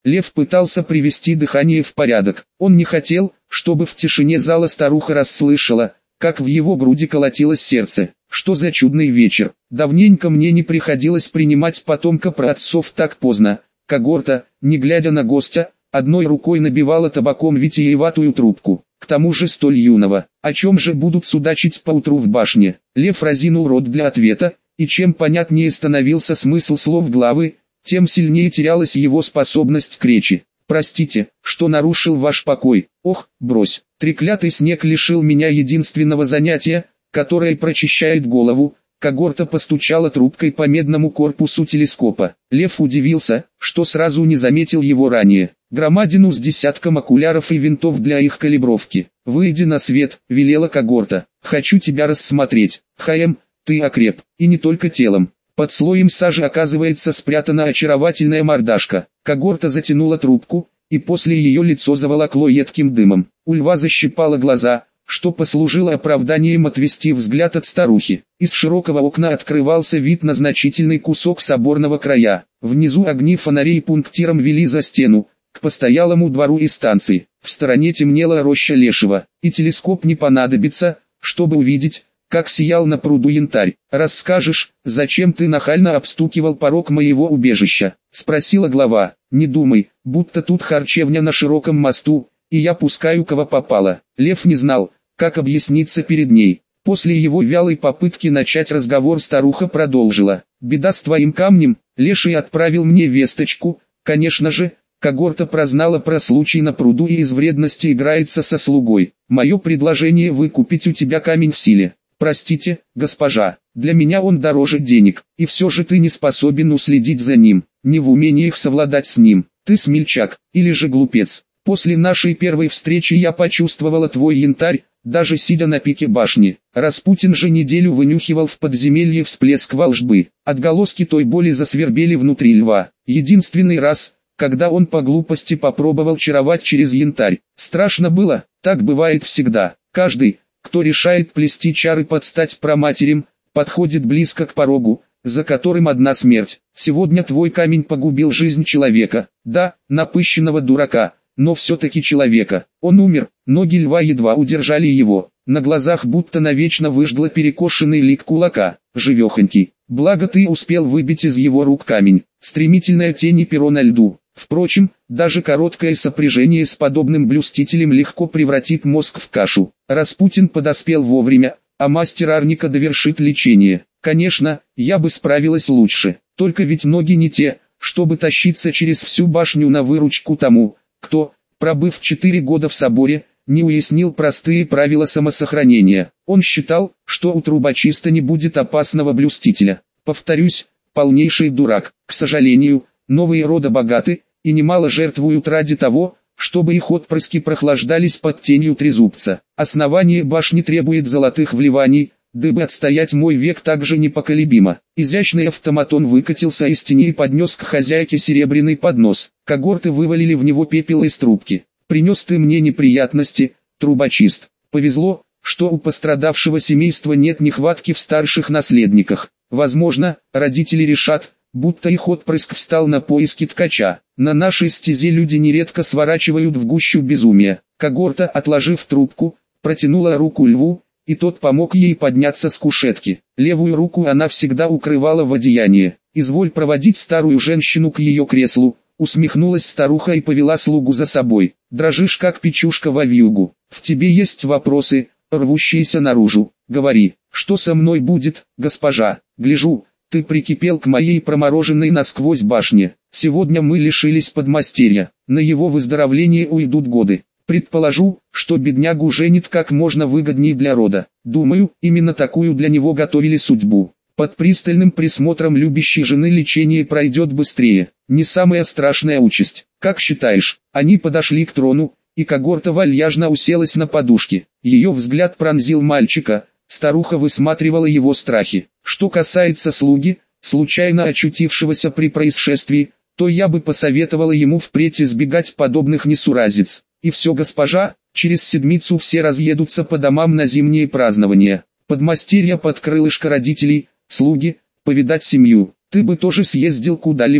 Лев пытался привести дыхание в порядок. Он не хотел, чтобы в тишине зала старуха расслышала, как в его груди колотилось сердце. Что за чудный вечер. Давненько мне не приходилось принимать потомка праотцов так поздно. Когорта, не глядя на гостя, одной рукой набивала табаком витиеватую трубку. К тому же столь юного. О чем же будут судачить поутру в башне? Лев разинул рот для ответа, и чем понятнее становился смысл слов главы, тем сильнее терялась его способность к речи. «Простите, что нарушил ваш покой. Ох, брось. Треклятый снег лишил меня единственного занятия, которое прочищает голову». Когорта постучала трубкой по медному корпусу телескопа. Лев удивился, что сразу не заметил его ранее. Громадину с десятком окуляров и винтов для их калибровки. «Выйди на свет», — велела Когорта. «Хочу тебя рассмотреть. Хаем, ты окреп, и не только телом». Под слоем сажи оказывается спрятана очаровательная мордашка. Когорта затянула трубку, и после ее лицо заволокло едким дымом. У льва защипало глаза, что послужило оправданием отвести взгляд от старухи. Из широкого окна открывался вид на значительный кусок соборного края. Внизу огни фонарей пунктиром вели за стену, к постоялому двору и станции. В стороне темнела роща Лешего, и телескоп не понадобится, чтобы увидеть, как сиял на пруду янтарь. «Расскажешь, зачем ты нахально обстукивал порог моего убежища?» — спросила глава. «Не думай, будто тут харчевня на широком мосту, и я пускаю кого попало». Лев не знал, как объясниться перед ней. После его вялой попытки начать разговор старуха продолжила. «Беда с твоим камнем, Леший отправил мне весточку, конечно же». Когорта прознала про случай на пруду и из вредности играется со слугой. «Мое предложение выкупить у тебя камень в силе. Простите, госпожа, для меня он дороже денег, и все же ты не способен уследить за ним, не в умениях совладать с ним. Ты смельчак, или же глупец. После нашей первой встречи я почувствовала твой янтарь, даже сидя на пике башни. Распутин же неделю вынюхивал в подземелье всплеск волжбы. Отголоски той боли засвербели внутри льва. Единственный раз, когда он по глупости попробовал чаровать через янтарь. Страшно было, так бывает всегда. Каждый, кто решает плести чары под стать праматерям, подходит близко к порогу, за которым одна смерть. Сегодня твой камень погубил жизнь человека. Да, напыщенного дурака, но все-таки человека. Он умер, ноги льва едва удержали его. На глазах будто навечно выжгло перекошенный лик кулака, живехонький. Благо ты успел выбить из его рук камень. Стремительная тень и перо на льду. Впрочем, даже короткое сопряжение с подобным блюстителем легко превратит мозг в кашу. Распутин подоспел вовремя, а мастер Арника довершит лечение. Конечно, я бы справилась лучше, только ведь ноги не те, чтобы тащиться через всю башню на выручку тому, кто, пробыв 4 года в соборе, не уяснил простые правила самосохранения. Он считал, что у трубочиста не будет опасного блюстителя. Повторюсь, полнейший дурак. К сожалению, новые рода богаты, и немало жертвуют ради того, чтобы их отпрыски прохлаждались под тенью трезубца. Основание башни требует золотых вливаний, дабы отстоять мой век также непоколебимо. Изящный автоматон выкатился из тени и поднес к хозяйке серебряный поднос. Когорты вывалили в него пепел из трубки. «Принес ты мне неприятности, трубочист. Повезло, что у пострадавшего семейства нет нехватки в старших наследниках. Возможно, родители решат, будто их отпрыск встал на поиски ткача. На нашей стезе люди нередко сворачивают в гущу безумия». Когорта, отложив трубку, протянула руку льву, и тот помог ей подняться с кушетки. Левую руку она всегда укрывала в одеянии. «Изволь проводить старую женщину к ее креслу», усмехнулась старуха и повела слугу за собой. «Дрожишь как печушка во вьюгу. В тебе есть вопросы, рвущиеся наружу. Говори, что со мной будет, госпожа? Гляжу, ты прикипел к моей промороженной насквозь башне. Сегодня мы лишились подмастерья, на его выздоровление уйдут годы. Предположу, что беднягу женит как можно выгоднее для рода. Думаю, именно такую для него готовили судьбу. Под пристальным присмотром любящей жены лечение пройдет быстрее. Не самая страшная участь. Как считаешь?» Они подошли к трону, и Когорта вальяжно уселась на подушке. Ее взгляд пронзил мальчика, старуха высматривала его страхи. «Что касается слуги, случайно очутившегося при происшествии, то я бы посоветовала ему впредь избегать подобных несуразиц. И все, госпожа, через седмицу все разъедутся по домам на зимние празднования. Подмастерья под крылышко родителей, слуги, повидать семью. Ты бы тоже съездил куда-либо,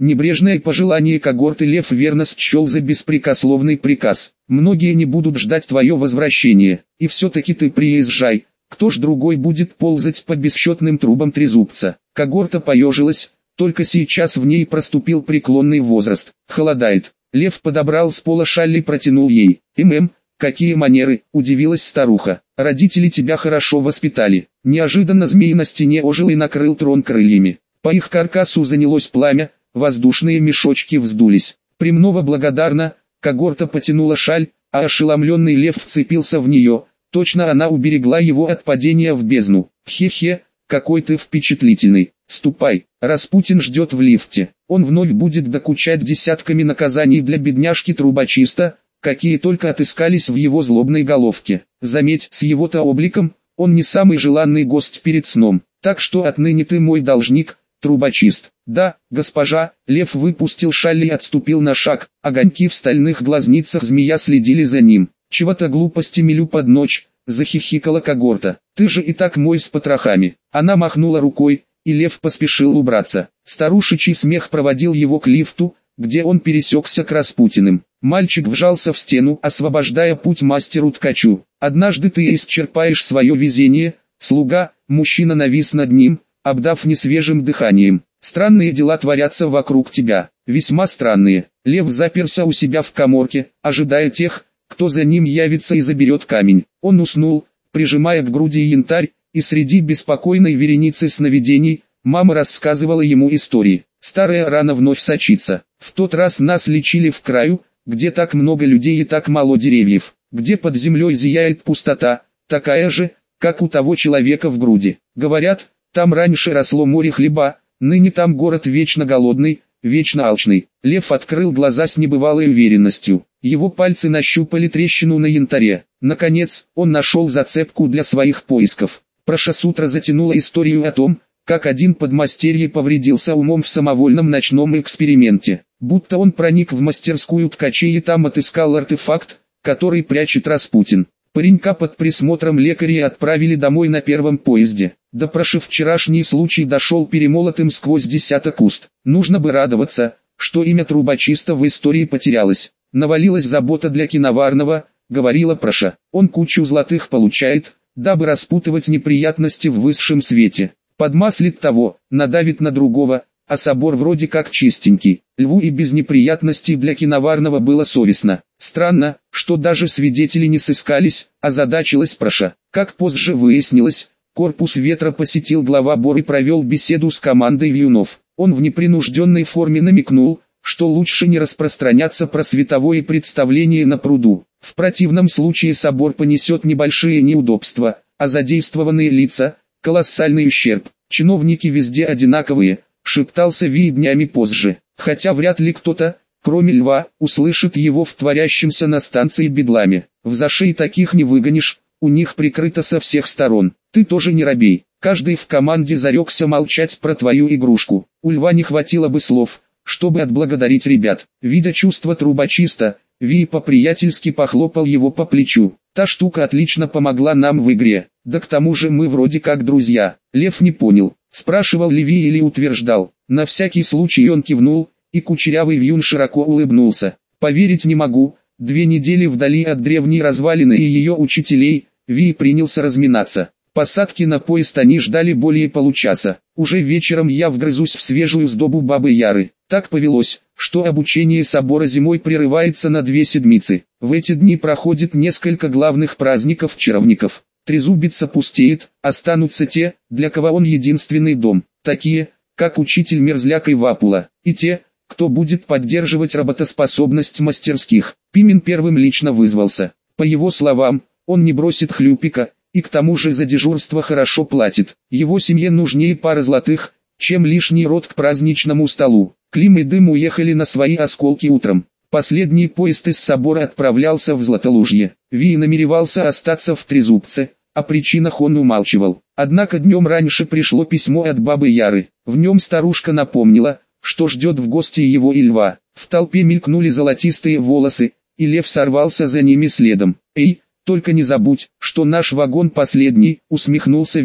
Небрежное пожелание когорты Лев верно счел за беспрекословный приказ. Многие не будут ждать твое возвращение, и все-таки ты приезжай. Кто ж другой будет ползать по бесчетным трубам трезубца? Когорта поежилась, только сейчас в ней проступил преклонный возраст. Холодает. Лев подобрал с пола шаль и протянул ей. Какие манеры, удивилась старуха. Родители тебя хорошо воспитали. Неожиданно змей на стене ожил и накрыл трон крыльями. По их каркасу занялось пламя, воздушные мешочки вздулись. Премного благодарна, когорта потянула шаль, а ошеломленный лев вцепился в нее. Точно она уберегла его от падения в бездну. Хе-хе, какой ты впечатлительный. Ступай, Распутин ждет в лифте. Он вновь будет докучать десятками наказаний для бедняжки трубочиста, какие только отыскались в его злобной головке. Заметь, с его-то обликом, он не самый желанный гость перед сном. Так что отныне ты мой должник, трубочист. Да, госпожа. Лев выпустил шаль и отступил на шаг. Огоньки в стальных глазницах змея следили за ним. Чего-то глупости мелю под ночь, захихикала когорта. Ты же и так мой с потрохами. Она махнула рукой, и лев поспешил убраться. Старушечий смех проводил его к лифту, где он пересекся к Распутиным. Мальчик вжался в стену, освобождая путь мастеру-ткачу. Однажды ты исчерпаешь свое везение, слуга. Мужчина навис над ним, обдав несвежим дыханием. Странные дела творятся вокруг тебя, весьма странные. Лев заперся у себя в каморке, ожидая тех, кто за ним явится и заберет камень. Он уснул, прижимая к груди янтарь, и среди беспокойной вереницы сновидений, мама рассказывала ему истории. Старая рана вновь сочится. В тот раз нас лечили в краю, где так много людей и так мало деревьев, где под землей зияет пустота, такая же, как у того человека в груди. Говорят, там раньше росло море хлеба, ныне там город вечно голодный, вечно алчный. Лев открыл глаза с небывалой уверенностью. Его пальцы нащупали трещину на янтаре. Наконец, он нашел зацепку для своих поисков. Прошасутра затянула историю о том, как один подмастерье повредился умом в самовольном ночном эксперименте. Будто он проник в мастерскую ткачей и там отыскал артефакт, который прячет Распутин. Паренька под присмотром лекаря отправили домой на первом поезде. Допрошив вчерашний случай, дошел перемолотым сквозь десяток уст. Нужно бы радоваться, что имя трубочиста в истории потерялось. Навалилась забота для киноварного, говорила Проша. Он кучу золотых получает, дабы распутывать неприятности в высшем свете. Подмаслит того, надавит на другого, а собор вроде как чистенький. Льву и без неприятностей для киноварного было совестно. Странно, что даже свидетели не сыскались, озадачилась Проша. Как позже выяснилось, корпус ветра посетил глава Бор и провел беседу с командой вьюнов. Он в непринужденной форме намекнул, что лучше не распространяться про световое представление на пруду. В противном случае собор понесет небольшие неудобства, а задействованные лица – колоссальный ущерб. Чиновники везде одинаковые, шептался Ви днями позже. Хотя вряд ли кто-то, кроме Льва, услышит его в творящемся на станции бедламе. В зашей таких не выгонишь, у них прикрыто со всех сторон. Ты тоже не робей. Каждый в команде зарекся молчать про твою игрушку. У Льва не хватило бы слов, чтобы отблагодарить ребят. Видя чувство трубочиста, Ви по-приятельски похлопал его по плечу. Та штука отлично помогла нам в игре. Да к тому же мы вроде как друзья. Лев не понял, спрашивал ли Ви или утверждал. На всякий случай он кивнул, и кучерявый вьюн широко улыбнулся. Поверить не могу. 2 недели вдали от древней развалины и ее учителей, Ви принялся разминаться. Посадки на поезд они ждали более получаса. Уже вечером я вгрызусь в свежую сдобу Бабы Яры. Так повелось, что обучение собора зимой прерывается на 2 седмицы. В эти дни проходит несколько главных праздников чаровников. Трезубица пустеет, останутся те, для кого он единственный дом. Такие, как учитель Мерзляк и Вапула, и те, кто будет поддерживать работоспособность мастерских. Пимен первым лично вызвался. По его словам, он не бросит хлюпика, и к тому же за дежурство хорошо платит. Его семье нужнее пара золотых, чем лишний род к праздничному столу. Клим и Дым уехали на свои осколки утром. Последний поезд из собора отправлялся в Златолужье. Ви намеревался остаться в Трезубце, о причинах он умалчивал. Однако днем раньше пришло письмо от Бабы Яры. В нем старушка напомнила, что ждет в гости его и Льва. В толпе мелькнули золотистые волосы, и Лев сорвался за ними следом. «Эй, только не забудь, что наш вагон последний», усмехнулся Ви.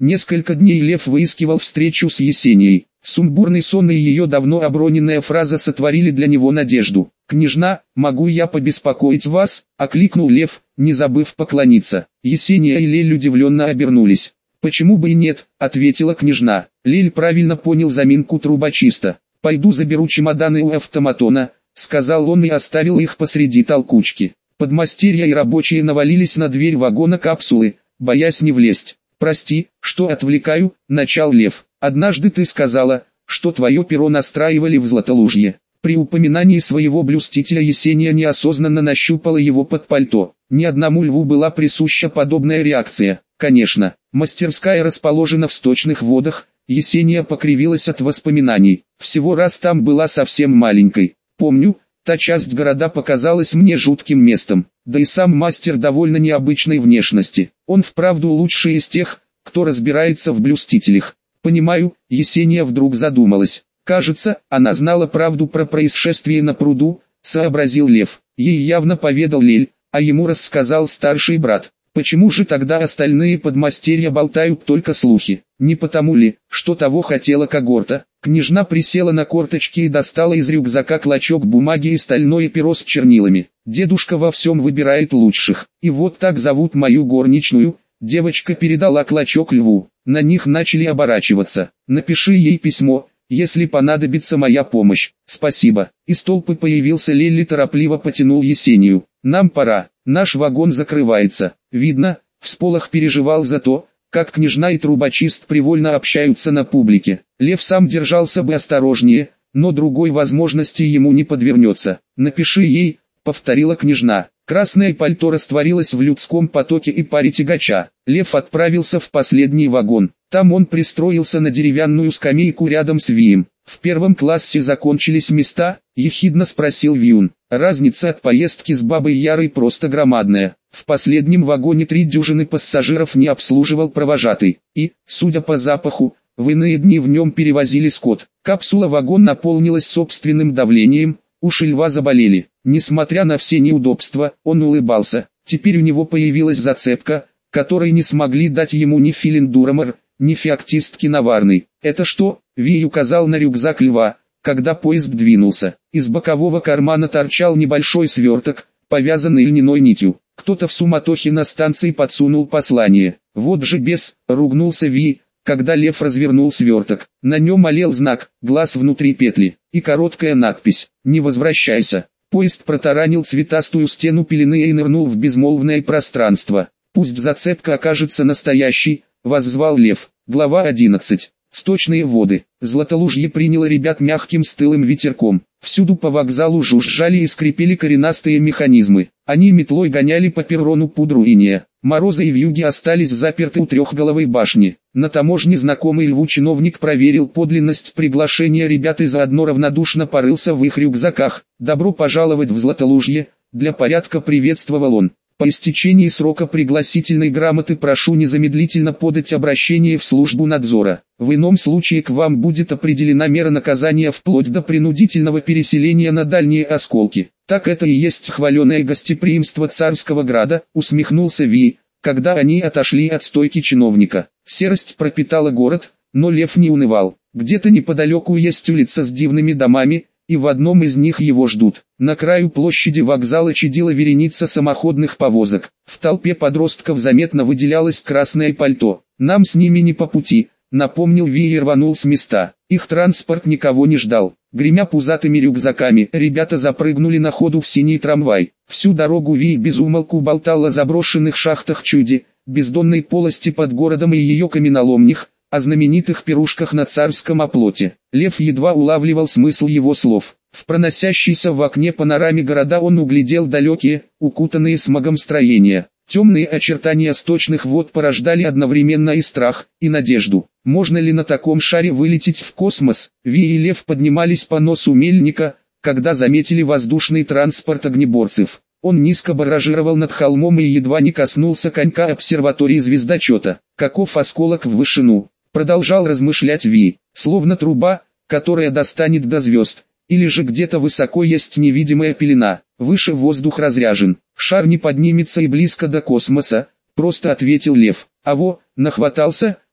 Несколько дней Лев выискивал встречу с Есенией. Сумбурный сон и ее давно оброненная фраза сотворили для него надежду. «Княжна, могу я побеспокоить вас?» — окликнул Лев, не забыв поклониться. Есения и Лель удивленно обернулись. «Почему бы и нет?» — ответила княжна. Лель правильно понял заминку трубочиста. «Пойду заберу чемоданы у автоматона», — сказал он и оставил их посреди толкучки. Подмастерья и рабочие навалились на дверь вагона капсулы, боясь не влезть. «Прости, что отвлекаю», — начал Лев. «Однажды ты сказала, что твое перо настраивали в Златолужье». При упоминании своего блюстителя Есения неосознанно нащупала его под пальто. Ни одному льву была присуща подобная реакция. Конечно, мастерская расположена в сточных водах. Есения покривилась от воспоминаний. Всего раз там была совсем маленькой. Помню, та часть города показалась мне жутким местом. Да и сам мастер довольно необычной внешности. Он вправду лучший из тех, кто разбирается в блюстителях. Понимаю, Есения вдруг задумалась. Кажется, она знала правду про происшествие на пруду, сообразил Лев. Ей явно поведал Лель, а ему рассказал старший брат. Почему же тогда остальные подмастерья болтают только слухи? Не потому ли, что того хотела когорта? Княжна присела на корточки и достала из рюкзака клочок бумаги и стальное перо с чернилами. Дедушка во всем выбирает лучших. И вот так зовут мою горничную. Девочка передала клочок Льву. На них начали оборачиваться. Напиши ей письмо, если понадобится моя помощь. Спасибо. Из толпы появился Лелли, торопливо потянул Есению. Нам пора. Наш вагон закрывается. Видно, всполох переживал за то, как княжна и трубочист привольно общаются на публике. Лев сам держался бы осторожнее, но другой возможности ему не подвернется. «Напиши ей», — повторила княжна. Красное пальто растворилось в людском потоке и паре тягача. Лев отправился в последний вагон. Там он пристроился на деревянную скамейку рядом с Вием. «В первом классе закончились места?» — ехидно спросил Виун. «Разница от поездки с бабой Ярой просто громадная. В последнем вагоне 3 дюжины пассажиров не обслуживал провожатый. И, судя по запаху, в иные дни в нем перевозили скот. Капсула-вагон наполнилась собственным давлением, уши Льва заболели. Несмотря на все неудобства, он улыбался. Теперь у него появилась зацепка, которой не смогли дать ему ни Филиндурамор, ни феоктист Наварный. «Это что?» — Вий указал на рюкзак Льва, когда поезд двинулся. Из бокового кармана торчал небольшой сверток, повязанный льняной нитью. Кто-то в суматохе на станции подсунул послание. «Вот же бес!» — ругнулся Вий, когда Лев развернул сверток. На нем олел знак, глаз внутри петли, и короткая надпись «Не возвращайся». Поезд протаранил цветастую стену пелены и нырнул в безмолвное пространство. «Пусть зацепка окажется настоящей», — воззвал Лев. Глава 11. Сточные воды. Златолужье приняло ребят мягким стылым ветерком. Всюду по вокзалу жужжали и скрипели коренастые механизмы. Они метлой гоняли по перрону пудру инея. Морозы и вьюги остались заперты у трехголовой башни. На таможне знакомый Льву чиновник проверил подлинность приглашения ребят и заодно равнодушно порылся в их рюкзаках. «Добро пожаловать в Златолужье», — для порядка приветствовал он. «По истечении срока пригласительной грамоты прошу незамедлительно подать обращение в службу надзора. В ином случае к вам будет определена мера наказания вплоть до принудительного переселения на дальние осколки». «Так это и есть хваленое гостеприимство царского града», — усмехнулся Ви, когда они отошли от стойки чиновника. Серость пропитала город, но Лев не унывал. Где-то неподалеку есть улица с дивными домами, и в одном из них его ждут. На краю площади вокзала чадила вереница самоходных повозок. В толпе подростков заметно выделялось красное пальто. «Нам с ними не по пути», — напомнил Ви и рванул с места. Их транспорт никого не ждал. Гремя пузатыми рюкзаками, ребята запрыгнули на ходу в синий трамвай. Всю дорогу Ви безумолку болтал о заброшенных шахтах Чуди, бездонной полости под городом и ее каменоломнях, о знаменитых пирушках на царском оплоте. Лев едва улавливал смысл его слов. В проносящейся в окне панораме города он углядел далекие, укутанные смогом строения. Темные очертания сточных вод порождали одновременно и страх, и надежду. Можно ли на таком шаре вылететь в космос? Ви и Лев поднимались по носу мельника, когда заметили воздушный транспорт огнеборцев. Он низко баражировал над холмом и едва не коснулся конька обсерватории звездочета. Каков осколок в вышину? Продолжал размышлять Ви. Словно труба, которая достанет до звезд. Или же где-то высоко есть невидимая пелена. Выше воздух разряжен. Шар не поднимется и близко до космоса, просто ответил Лев. «Аво, нахватался?»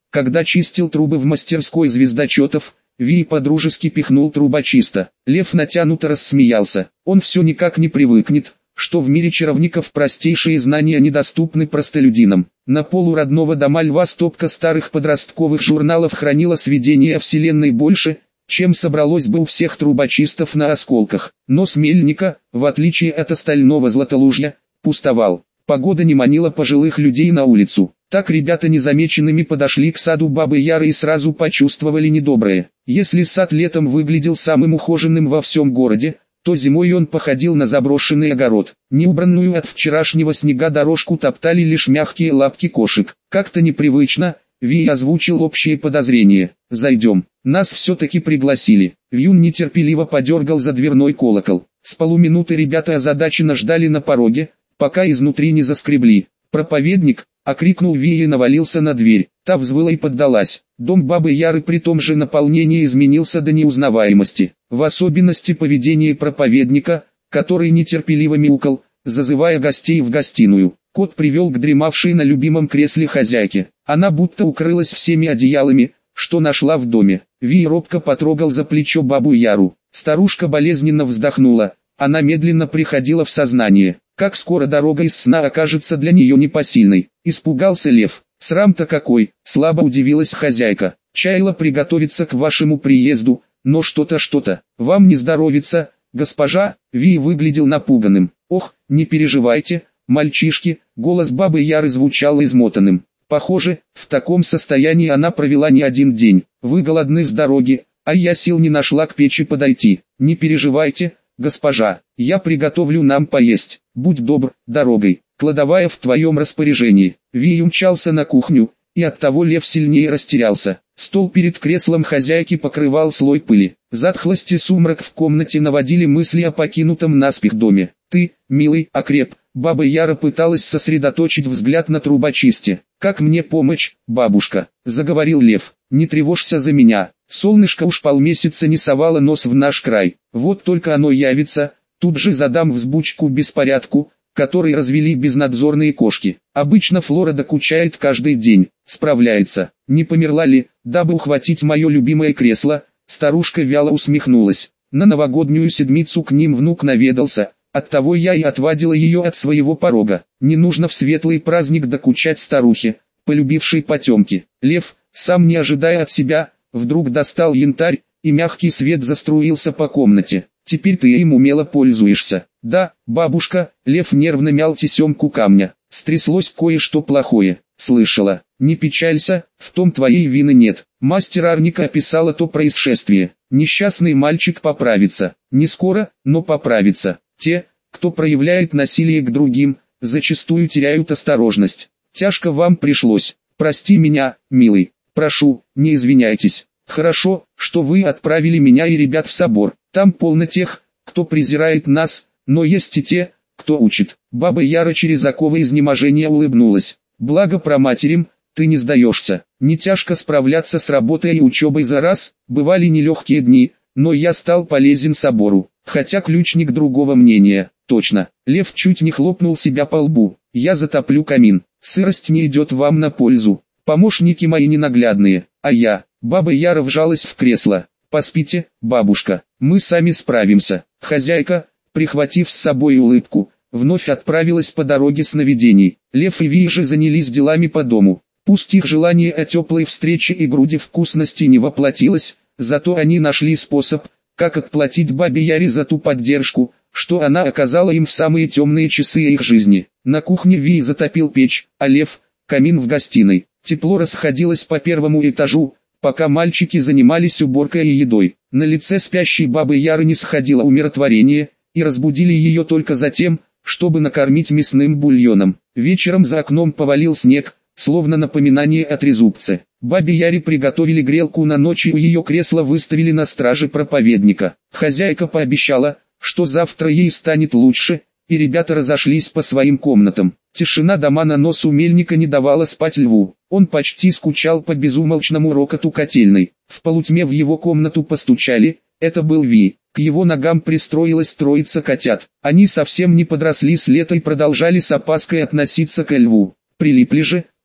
Когда чистил трубы в мастерской звездочетов, Ви подружески пихнул трубочиста. Лев натянуто рассмеялся. Он все никак не привыкнет, что в мире чаровников простейшие знания недоступны простолюдинам. На полу родного дома Льва стопка старых подростковых журналов хранила сведения о Вселенной больше, чем собралось бы у всех трубочистов на осколках. Нос мельника, в отличие от остального Златолужья, пустовал. Погода не манила пожилых людей на улицу. Так ребята незамеченными подошли к саду Бабы Яры и сразу почувствовали недоброе. Если сад летом выглядел самым ухоженным во всем городе, то зимой он походил на заброшенный огород. Неубранную от вчерашнего снега дорожку топтали лишь мягкие лапки кошек. Как-то непривычно, Ви озвучил общее подозрение. «Зайдем. Нас все-таки пригласили». Вьюн нетерпеливо подергал за дверной колокол. С полуминуты ребята озадаченно ждали на пороге, пока изнутри не заскребли. «Проповедник!» — окрикнул Ви и навалился на дверь. Та взвыла и поддалась. Дом Бабы Яры при том же наполнении изменился до неузнаваемости. В особенности поведение проповедника, который нетерпеливо мяукал, зазывая гостей в гостиную. Кот привел к дремавшей на любимом кресле хозяйке. Она будто укрылась всеми одеялами, что нашла в доме. Ви робко потрогал за плечо Бабу Яру. Старушка болезненно вздохнула. Она медленно приходила в сознание. Как скоро дорога из сна окажется для нее непосильной. Испугался Лев. «Срам-то какой!» — слабо удивилась хозяйка. «Чаяла приготовиться к вашему приезду, но что-то, вам не здоровится, госпожа». Ви выглядел напуганным. «Ох, не переживайте, мальчишки», — голос Бабы Яры звучал измотанным. «Похоже, в таком состоянии она провела не один день. Вы голодны с дороги, а я сил не нашла к печи подойти. Не переживайте, госпожа, я приготовлю нам поесть. Будь добр, дорогой. Кладовая в твоем распоряжении». Ви умчался на кухню, и оттого Лев сильнее растерялся. Стол перед креслом хозяйки покрывал слой пыли. Затхлость и сумрак в комнате наводили мысли о покинутом наспех доме. «Ты, милый, окреп». Баба Яра пыталась сосредоточить взгляд на трубочисте. «Как мне помочь, бабушка?» — заговорил Лев. «Не тревожься за меня. Солнышко уж полмесяца не совало нос в наш край. Вот только оно явится, тут же задам взбучку беспорядку, который развели безнадзорные кошки. Обычно Флора докучает каждый день, справляется. Не померла ли, дабы ухватить мое любимое кресло?» Старушка вяло усмехнулась. «На новогоднюю седмицу к ним внук наведался, оттого я и отвадила ее от своего порога. Не нужно в светлый праздник докучать старухе, полюбившей потемки». Лев, сам не ожидая от себя, вдруг достал янтарь, и мягкий свет заструился по комнате. «Теперь ты им умело пользуешься». «Да, бабушка», — Лев нервно мял тесемку камня. «Стряслось кое-что плохое, слышала. Не печалься, в том твоей вины нет». Мастер Арника описала то происшествие. «Несчастный мальчик поправится. Не скоро, но поправится. Те, кто проявляет насилие к другим, зачастую теряют осторожность. Тяжко вам пришлось. Прости меня, милый. Прошу, не извиняйтесь. Хорошо, что вы отправили меня и ребят в собор. Там полно тех, кто презирает нас, но есть и те, кто учит». Баба Яра через оковы изнеможения улыбнулась. «Благо проматерям, ты не сдаешься. Не тяжко справляться с работой и учебой за раз, бывали нелегкие дни, но я стал полезен собору. Хотя ключник другого мнения, точно». Лев чуть не хлопнул себя по лбу. «Я затоплю камин. Сырость не идет вам на пользу. Помощники мои ненаглядные, а я». Баба Яра вжалась в кресло. «Поспите, бабушка, мы сами справимся». Хозяйка, прихватив с собой улыбку, вновь отправилась по дороге сновидений. Лев и Ви же занялись делами по дому. Пусть их желание о теплой встрече и груди вкусности не воплотилось, зато они нашли способ, как отплатить Бабе Яре за ту поддержку, что она оказала им в самые темные часы их жизни. На кухне Ви затопил печь, а Лев — камин в гостиной. Тепло расходилось по первому этажу, пока мальчики занимались уборкой и едой. На лице спящей Бабы Яры не сходило умиротворение, и разбудили ее только затем, чтобы накормить мясным бульоном. Вечером за окном повалил снег, словно напоминание о трезубце. Бабе Яре приготовили грелку на ночь и у ее кресла выставили на страже проповедника. Хозяйка пообещала, что завтра ей станет лучше, и ребята разошлись по своим комнатам. Тишина дома на носу мельника не давала спать Льву. Он почти скучал по безумолчному рокоту котельной. В полутьме в его комнату постучали, это был Ви. К его ногам пристроилась троица котят. Они совсем не подросли с лета и продолжали с опаской относиться к Льву. Прилипли же,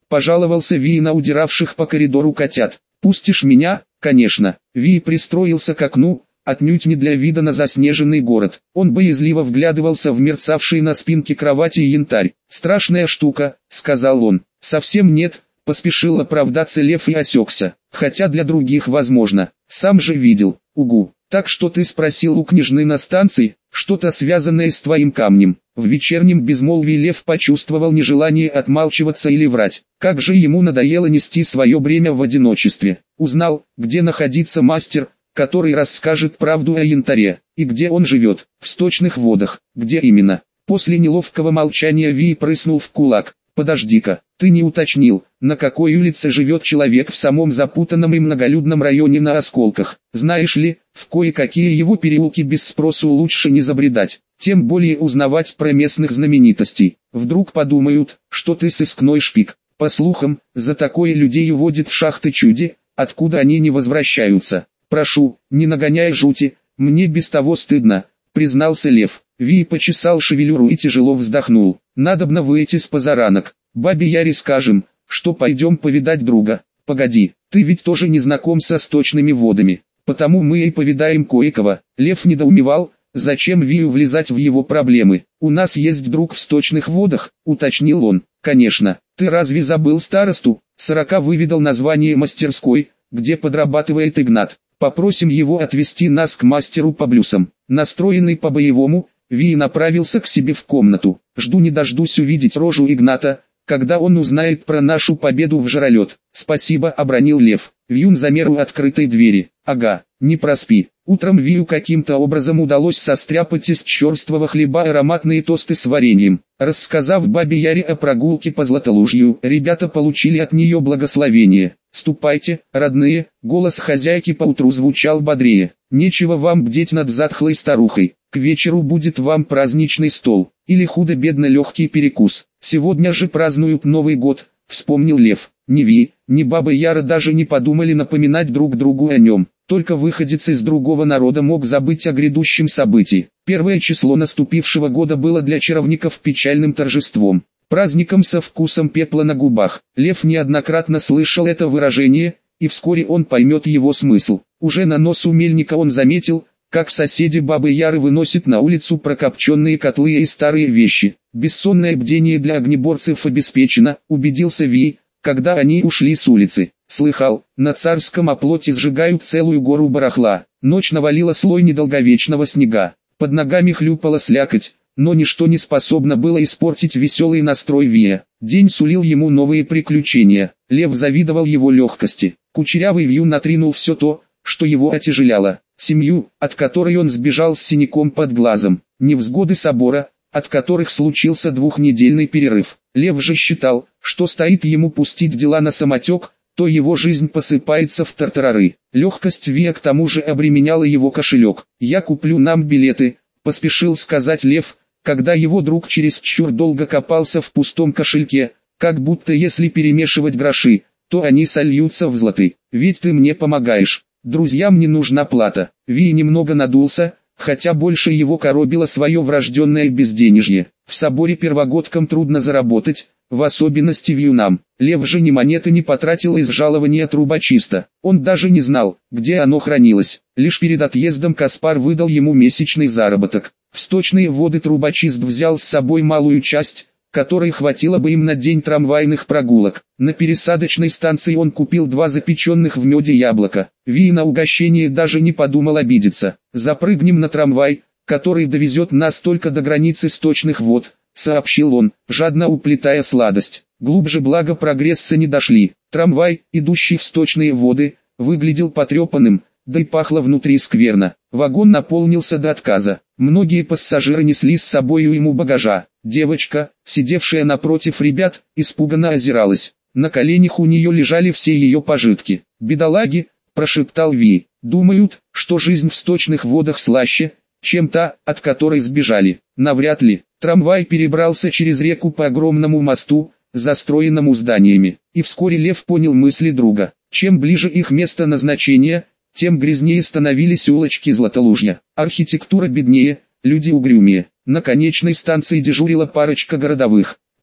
пожаловался Ви на удиравших по коридору котят. «Пустишь меня?» «Конечно». Ви пристроился к окну, отнюдь не для вида на заснеженный город. Он боязливо вглядывался в мерцавший на спинке кровати янтарь. «Страшная штука», — сказал он. «Совсем нет», — поспешил оправдаться Лев и осекся. «Хотя для других возможно. Сам же видел. Угу. Так что ты спросил у княжны на станции, что-то связанное с твоим камнем?» В вечернем безмолвии Лев почувствовал нежелание отмалчиваться или врать. Как же ему надоело нести свое бремя в одиночестве. Узнал, где находится мастер, который расскажет правду о янтаре, и где он живет, в сточных водах. Где именно? После неловкого молчания Ви прыснул в кулак. «Подожди-ка, ты не уточнил, на какой улице живет человек в самом запутанном и многолюдном районе на Осколках. Знаешь ли, в кое-какие его переулки без спросу лучше не забредать, тем более узнавать про местных знаменитостей. Вдруг подумают, что ты сыскной шпик. По слухам, за такое людей уводят в шахты Чуди, откуда они не возвращаются. Прошу, не нагоняй жути, мне без того стыдно», — признался Лев. Ви почесал шевелюру и тяжело вздохнул. «Надобно выйти с позаранок. Бабе Яре скажем, что пойдем повидать друга. Погоди, ты ведь тоже не знаком со сточными водами. Потому мы и повидаем кое-кого». Лев недоумевал, зачем Вию влезать в его проблемы. «У нас есть друг в сточных водах», — уточнил он. «Конечно. Ты разве забыл старосту?» 40 выведал название мастерской, где подрабатывает Игнат. «Попросим его отвезти нас к мастеру по блюсам». Настроенный по-боевому, Ви направился к себе в комнату. «Жду не дождусь увидеть рожу Игната, когда он узнает про нашу победу в Жаролет». «Спасибо», — обронил Лев. Вьюн замер у открытой двери. «Ага, не проспи». Утром Вию каким-то образом удалось состряпать из черствого хлеба ароматные тосты с вареньем. Рассказав бабе Яре о прогулке по Златолужью, ребята получили от нее благословение. «Ступайте, родные», — голос хозяйки поутру звучал бодрее. «Нечего вам бдеть над затхлой старухой. К вечеру будет вам праздничный стол, или худо-бедно легкий перекус. Сегодня же празднуют Новый год», — вспомнил Лев. Ни Ви, ни баба Яра даже не подумали напоминать друг другу о нем. Только выходец из другого народа мог забыть о грядущем событии. Первое число наступившего года было для чаровников печальным торжеством, праздником со вкусом пепла на губах. Лев неоднократно слышал это выражение, и вскоре он поймет его смысл. Уже на носу мельника он заметил, как соседи бабы Яры выносят на улицу прокопченные котлы и старые вещи. Бессонное бдение для огнеборцев обеспечено, убедился Ви, когда они ушли с улицы. Слыхал, на царском оплоте сжигают целую гору барахла. Ночь навалила слой недолговечного снега. Под ногами хлюпала слякоть, но ничто не способно было испортить веселый настрой Вия. День сулил ему новые приключения. Лев завидовал его легкости. Кучерявый Вью натринул все то, что его отяжеляло. Семью, от которой он сбежал с синяком под глазом. Невзгоды собора, от которых случился двухнедельный перерыв. Лев же считал, что стоит ему пустить дела на самотек, то его жизнь посыпается в тартарары. Легкость Вия к тому же обременяла его кошелек. «Я куплю нам билеты», — поспешил сказать Лев, когда его друг чересчур долго копался в пустом кошельке, как будто если перемешивать гроши, то они сольются в злоты. «Ведь ты мне помогаешь. Друзьям не нужна плата». Ви немного надулся, хотя больше его коробило свое врожденное безденежье. В соборе первогодкам трудно заработать, в особенности вьюнам. Лев же ни монеты не потратил из жалования трубочиста. Он даже не знал, где оно хранилось. Лишь перед отъездом Каспар выдал ему месячный заработок. В сточные воды трубочист взял с собой малую часть, которой хватило бы им на день трамвайных прогулок. На пересадочной станции он купил 2 запеченных в меде яблока. Ви на угощение даже не подумал обидеться. «Запрыгнем на трамвай, который довезет нас только до границы сточных вод», — сообщил он, жадно уплетая сладость. Глубже благо прогресса не дошли. Трамвай, идущий в сточные воды, выглядел потрепанным, да и пахло внутри скверно. Вагон наполнился до отказа. Многие пассажиры несли с собою ему багажа. Девочка, сидевшая напротив ребят, испуганно озиралась. На коленях у нее лежали все ее пожитки. «Бедолаги», — прошептал Ви, — «думают, что жизнь в сточных водах слаще, чем та, от которой сбежали». Навряд ли. Трамвай перебрался через реку по огромному мосту, застроенному зданиями, и вскоре Лев понял мысли друга. Чем ближе их место назначения, тем грязнее становились улочки Златолужья. Архитектура беднее, люди угрюмее. На конечной станции дежурила парочка городовых.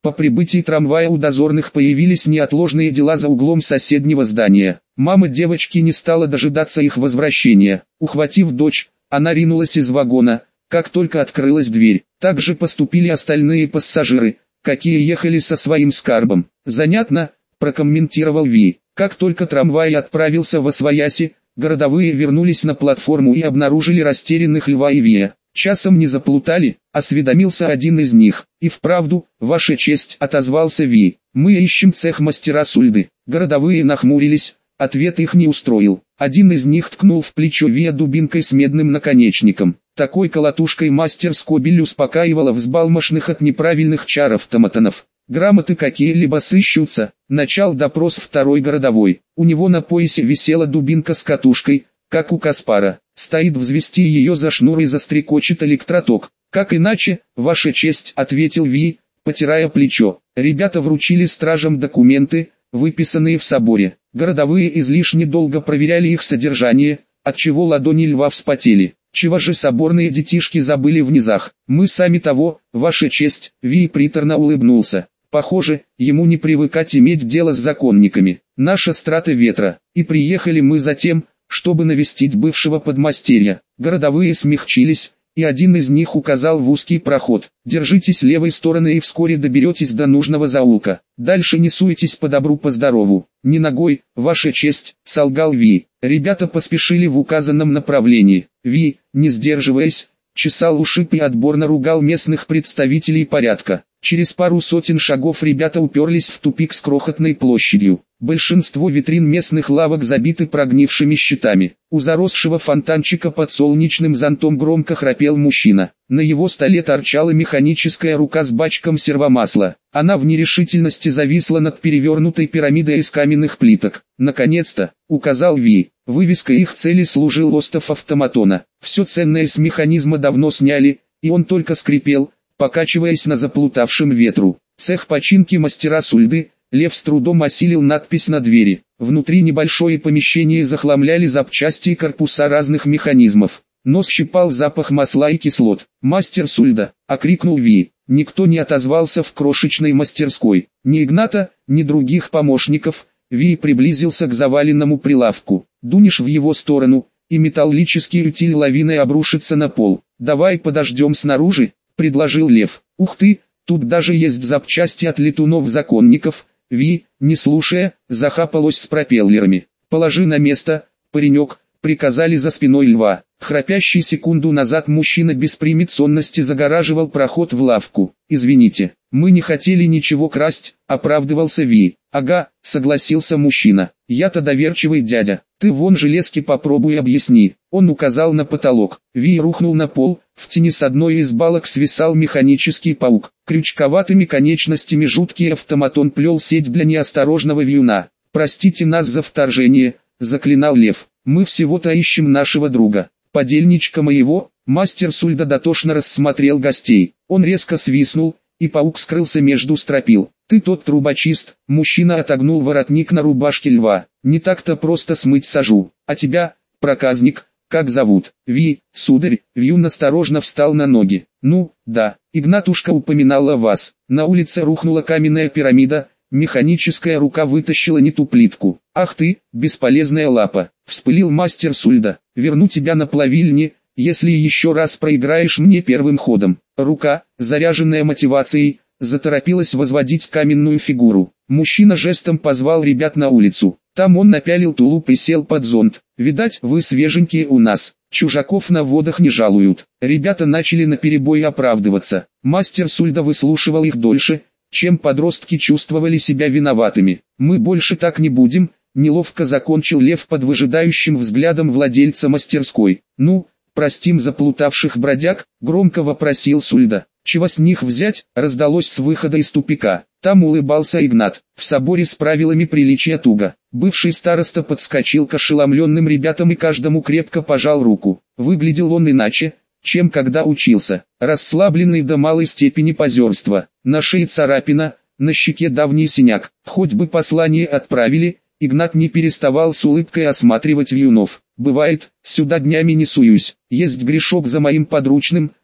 По прибытии трамвая у дозорных появились неотложные дела за углом соседнего здания. Мама девочки не стала дожидаться их возвращения. Ухватив дочь, она ринулась из вагона, как только открылась дверь. Так же поступили остальные пассажиры, какие ехали со своим скарбом. «Занятно», – прокомментировал Ви. Как только трамвай отправился восвояси, городовые вернулись на платформу и обнаружили растерянных Льва и Вия. «Часом не заплутали?» – осведомился один из них. «И вправду, ваша честь», – отозвался Ви. «Мы ищем цех мастера Сульды». Городовые нахмурились, ответ их не устроил. Один из них ткнул в плечо Вия дубинкой с медным наконечником. Такой колотушкой мастер Скобель успокаивала взбалмошных от неправильных чар автоматонов. «Грамоты какие-либо сыщутся», – начал допрос второй городовой. У него на поясе висела дубинка с катушкой, как у Каспара. Стоит взвести ее за шнур и застрекочет электроток. «Как иначе, ваша честь», — ответил Ви, потирая плечо. Ребята вручили стражам документы, выписанные в соборе. Городовые излишне долго проверяли их содержание, отчего ладони Льва вспотели. «Чего же соборные детишки забыли в низах? Мы сами того, ваша честь», — Ви приторно улыбнулся. «Похоже, ему не привыкать иметь дело с законниками. Наша страта ветра. И приехали мы за тем, чтобы навестить бывшего подмастерья». Городовые смягчились, и один из них указал в узкий проход. «Держитесь левой стороны и вскоре доберетесь до нужного заулка. Дальше не суетесь по добру по здорову». «Не ногой, ваша честь», — солгал Ви. Ребята поспешили в указанном направлении. Ви, не сдерживаясь, чесал уши и отборно ругал местных представителей порядка. Через пару сотен шагов ребята уперлись в тупик с крохотной площадью. Большинство витрин местных лавок забиты прогнившими щитами. У заросшего фонтанчика под солнечным зонтом громко храпел мужчина. На его столе торчала механическая рука с бачком сервомасла. Она в нерешительности зависла над перевернутой пирамидой из каменных плиток. «Наконец-то», — указал Ви. Вывеской их цели служил остов автоматона. Все ценное с механизма давно сняли, и он только скрипел, покачиваясь на заплутавшем ветру. «Цех починки мастера Сульды». Лев с трудом осилил надпись на двери. Внутри небольшое помещение захламляли запчасти и корпуса разных механизмов. Нос щипал запах масла и кислот. «Мастер Сульда!» — окрикнул Ви. Никто не отозвался в крошечной мастерской. Ни Игната, ни других помощников. Ви приблизился к заваленному прилавку. Дунешь в его сторону, и металлический утиль лавиной обрушится на пол. «Давай подождем снаружи», — предложил Лев. «Ух ты, тут даже есть запчасти от летунов-законников». Ви, не слушая, захапалось с пропеллерами. «Положи на место, паренек», — приказали за спиной Льва. Храпящий секунду назад мужчина беспримиционности загораживал проход в лавку. «Извините, мы не хотели ничего красть», — оправдывался Ви. «Ага», — согласился мужчина. «Я-то доверчивый дядя. Ты вон железки попробуй объясни». Он указал на потолок. Ви рухнул на пол, в тени с одной из балок свисал механический паук. Крючковатыми конечностями жуткий автоматон плел сеть для неосторожного вьюна. «Простите нас за вторжение», — заклинал Лев. «Мы всего-то ищем нашего друга, подельничка моего». Мастер Сульда дотошно рассмотрел гостей. Он резко свистнул, и паук скрылся между стропил. «Ты тот трубочист», — мужчина отогнул воротник на рубашке Льва. «Не так-то просто смыть сажу. А тебя, проказник, как зовут?» «Ви, сударь». Вьюн осторожно встал на ноги. «Ну, да, Игнатушка упоминала вас. На улице рухнула каменная пирамида, механическая рука вытащила не ту плитку». «Ах ты, бесполезная лапа», — вспылил мастер Сульда. «Верну тебя на плавильне, если еще раз проиграешь мне первым ходом». Рука, заряженная мотивацией, заторопилась возводить каменную фигуру. Мужчина жестом позвал ребят на улицу. Там он напялил тулуп и сел под зонт. «Видать, вы свеженькие у нас. Чужаков на водах не жалуют». Ребята начали наперебой оправдываться. Мастер Сульда выслушивал их дольше, чем подростки чувствовали себя виноватыми. «Мы больше так не будем», — неловко закончил Лев под выжидающим взглядом владельца мастерской. «Ну, простим заплутавших бродяг», — громко вопросил Сульда. «Чего с них взять?» — раздалось с выхода из тупика. Там улыбался Игнат. В соборе с правилами приличия туго. Бывший староста подскочил к ошеломленным ребятам и каждому крепко пожал руку. Выглядел он иначе, чем когда учился. Расслабленный до малой степени позерства. На шее царапина, на щеке давний синяк. Хоть бы послание отправили, Игнат не переставал с улыбкой осматривать вьюнов. «Бывает, сюда днями не суюсь. Есть грешок за моим подручным»,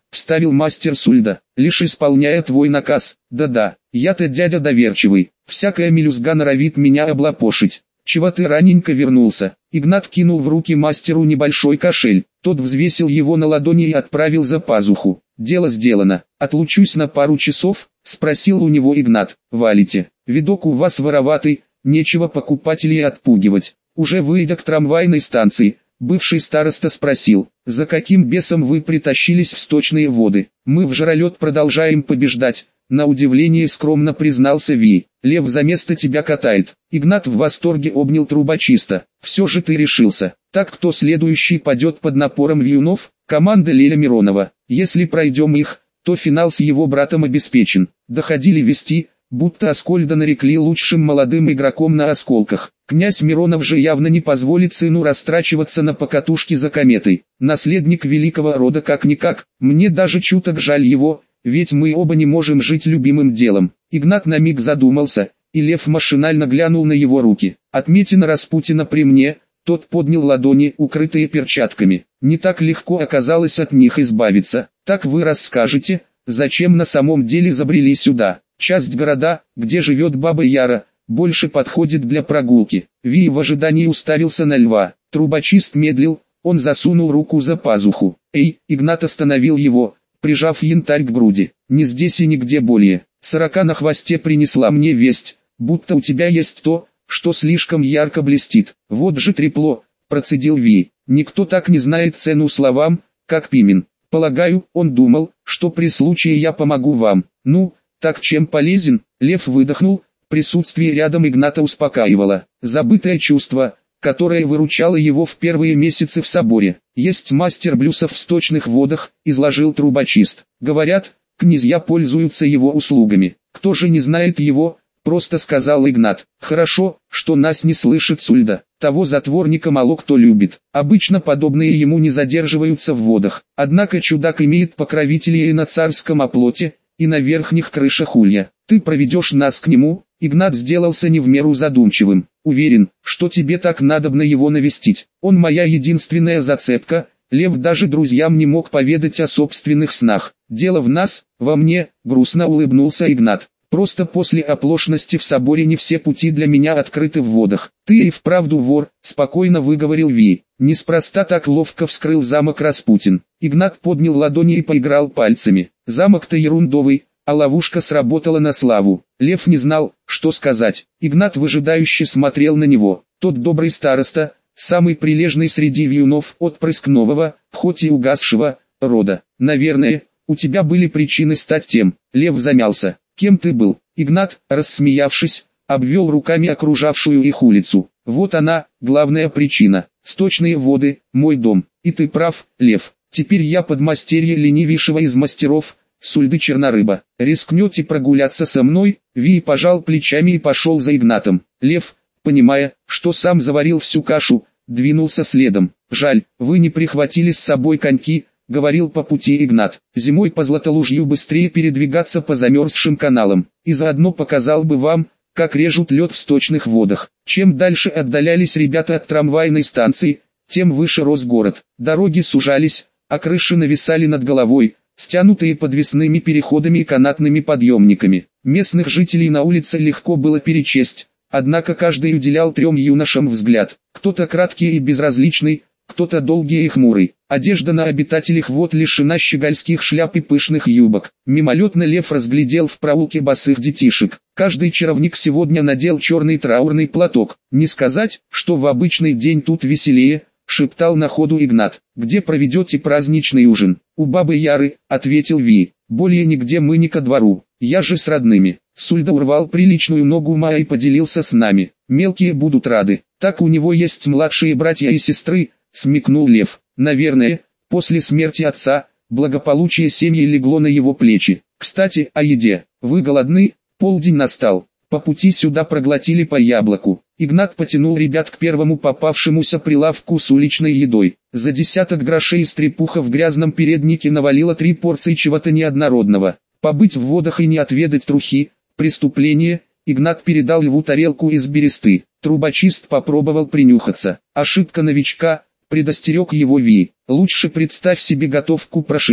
вставил мастер Сульда, лишь исполняя твой наказ. Да-да, я-то дядя доверчивый, всякая мелюзга норовит меня облапошить. Чего ты раненько вернулся? Игнат кинул в руки мастеру небольшой кошель, тот взвесил его на ладони и отправил за пазуху. Дело сделано, отлучусь на пару часов, спросил у него Игнат. Валите, видок у вас вороватый, нечего покупателей отпугивать. Уже выйдя к трамвайной станции, бывший староста спросил, за каким бесом вы притащились в сточные воды? Мы в жралет продолжаем побеждать. На удивление скромно признался Ви. Лев за место тебя катает. Игнат в восторге обнял трубочиста. Все же ты решился. Так кто следующий падет под напором вьюнов? Команда Леля Миронова. Если пройдем их, то финал с его братом обеспечен. Доходили вести, будто Аскольда нарекли лучшим молодым игроком на осколках. Князь Миронов же явно не позволит сыну растрачиваться на покатушки за кометой. Наследник великого рода как-никак. Мне даже чуток жаль его. Ведь мы оба не можем жить любимым делом. Игнат на миг задумался, и Лев машинально глянул на его руки. Отметина Распутина при мне, тот поднял ладони, укрытые перчатками. Не так легко оказалось от них избавиться. Так вы расскажете, зачем на самом деле забрели сюда. Часть города, где живет Баба Яра, больше подходит для прогулки. Ви в ожидании уставился на Льва. Трубочист медлил, он засунул руку за пазуху. Эй, Игнат остановил его, прижав янтарь к груди. Не здесь и нигде более. Сорока на хвосте принесла мне весть, будто у тебя есть то, что слишком ярко блестит. Вот же трепло, процедил Ви. Никто так не знает цену словам, как Пимен. Полагаю, он думал, что при случае я помогу вам. Ну, так чем полезен? Лев выдохнул, присутствие рядом Игната успокаивало. Забытое чувство, которое выручало его в первые месяцы в соборе. Есть мастер блюсов в сточных водах, изложил трубочист. Говорят, князья пользуются его услугами. Кто же не знает его, просто сказал Игнат. Хорошо, что нас не слышит Сульда. Того затворника мало кто любит. Обычно подобные ему не задерживаются в водах. Однако чудак имеет покровителей и на царском оплоте, и на верхних крышах улья. Ты проведешь нас к нему? Игнат сделался не в меру задумчивым. Уверен, что тебе так надобно его навестить. Он моя единственная зацепка. Лев даже друзьям не мог поведать о собственных снах. Дело в нас, во мне, грустно улыбнулся Игнат. Просто после оплошности в соборе не все пути для меня открыты в водах. Ты и вправду вор, спокойно выговорил Ви. Неспроста так ловко вскрыл замок Распутин. Игнат поднял ладони и поиграл пальцами. Замок-то ерундовый, а ловушка сработала на славу. Лев не знал, что сказать. Игнат выжидающе смотрел на него. Тот добрый староста, самый прилежный среди вьюнов, отпрыск нового, хоть и угасшего, рода. Наверное, у тебя были причины стать тем. Лев замялся. Кем ты был? Игнат, рассмеявшись, обвел руками окружавшую их улицу. Вот она, главная причина. Сточные воды, мой дом. И ты прав, Лев. Теперь я подмастерье ленивейшего из мастеров, Сульды Чернорыба. Рискнете прогуляться со мной? Ви пожал плечами и пошел за Игнатом. Лев, понимая, что сам заварил всю кашу, двинулся следом. Жаль, вы не прихватили с собой коньки, говорил по пути Игнат. Зимой по Златолужью быстрее передвигаться по замерзшим каналам. И заодно показал бы вам, как режут лед в сточных водах. Чем дальше отдалялись ребята от трамвайной станции, тем выше рос город. Дороги сужались, а крыши нависали над головой, стянутые подвесными переходами и канатными подъемниками. Местных жителей на улице легко было перечесть, однако каждый уделял трем юношам взгляд. Кто-то краткий и безразличный, кто-то долгий и хмурый. Одежда на обитателях вод лишена щегольских шляп и пышных юбок. Мимолетно Лев разглядел в проулке босых детишек. Каждый чаровник сегодня надел черный траурный платок. Не сказать, что в обычный день тут веселее, шептал на ходу Игнат. Где проведете праздничный ужин? У Бабы Яры, ответил Ви. Более нигде мы не ко двору. Я же с родными. Сульда урвал приличную ногу ума и поделился с нами. Мелкие будут рады. Так у него есть младшие братья и сестры, смекнул Лев. Наверное, после смерти отца, благополучие семьи легло на его плечи. Кстати, о еде. Вы голодны? Полдень настал. По пути сюда проглотили по яблоку. Игнат потянул ребят к первому попавшемуся прилавку с уличной едой. За 10 грошей стрепуха в грязном переднике навалила 3 порции чего-то неоднородного. Побыть в водах и не отведать трухи – преступление. Игнат передал Льву тарелку из бересты. Трубочист попробовал принюхаться. Ошибка новичка, предостерег его Ви. Лучше представь себе готовку проши,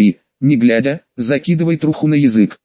не глядя, закидывай труху на язык.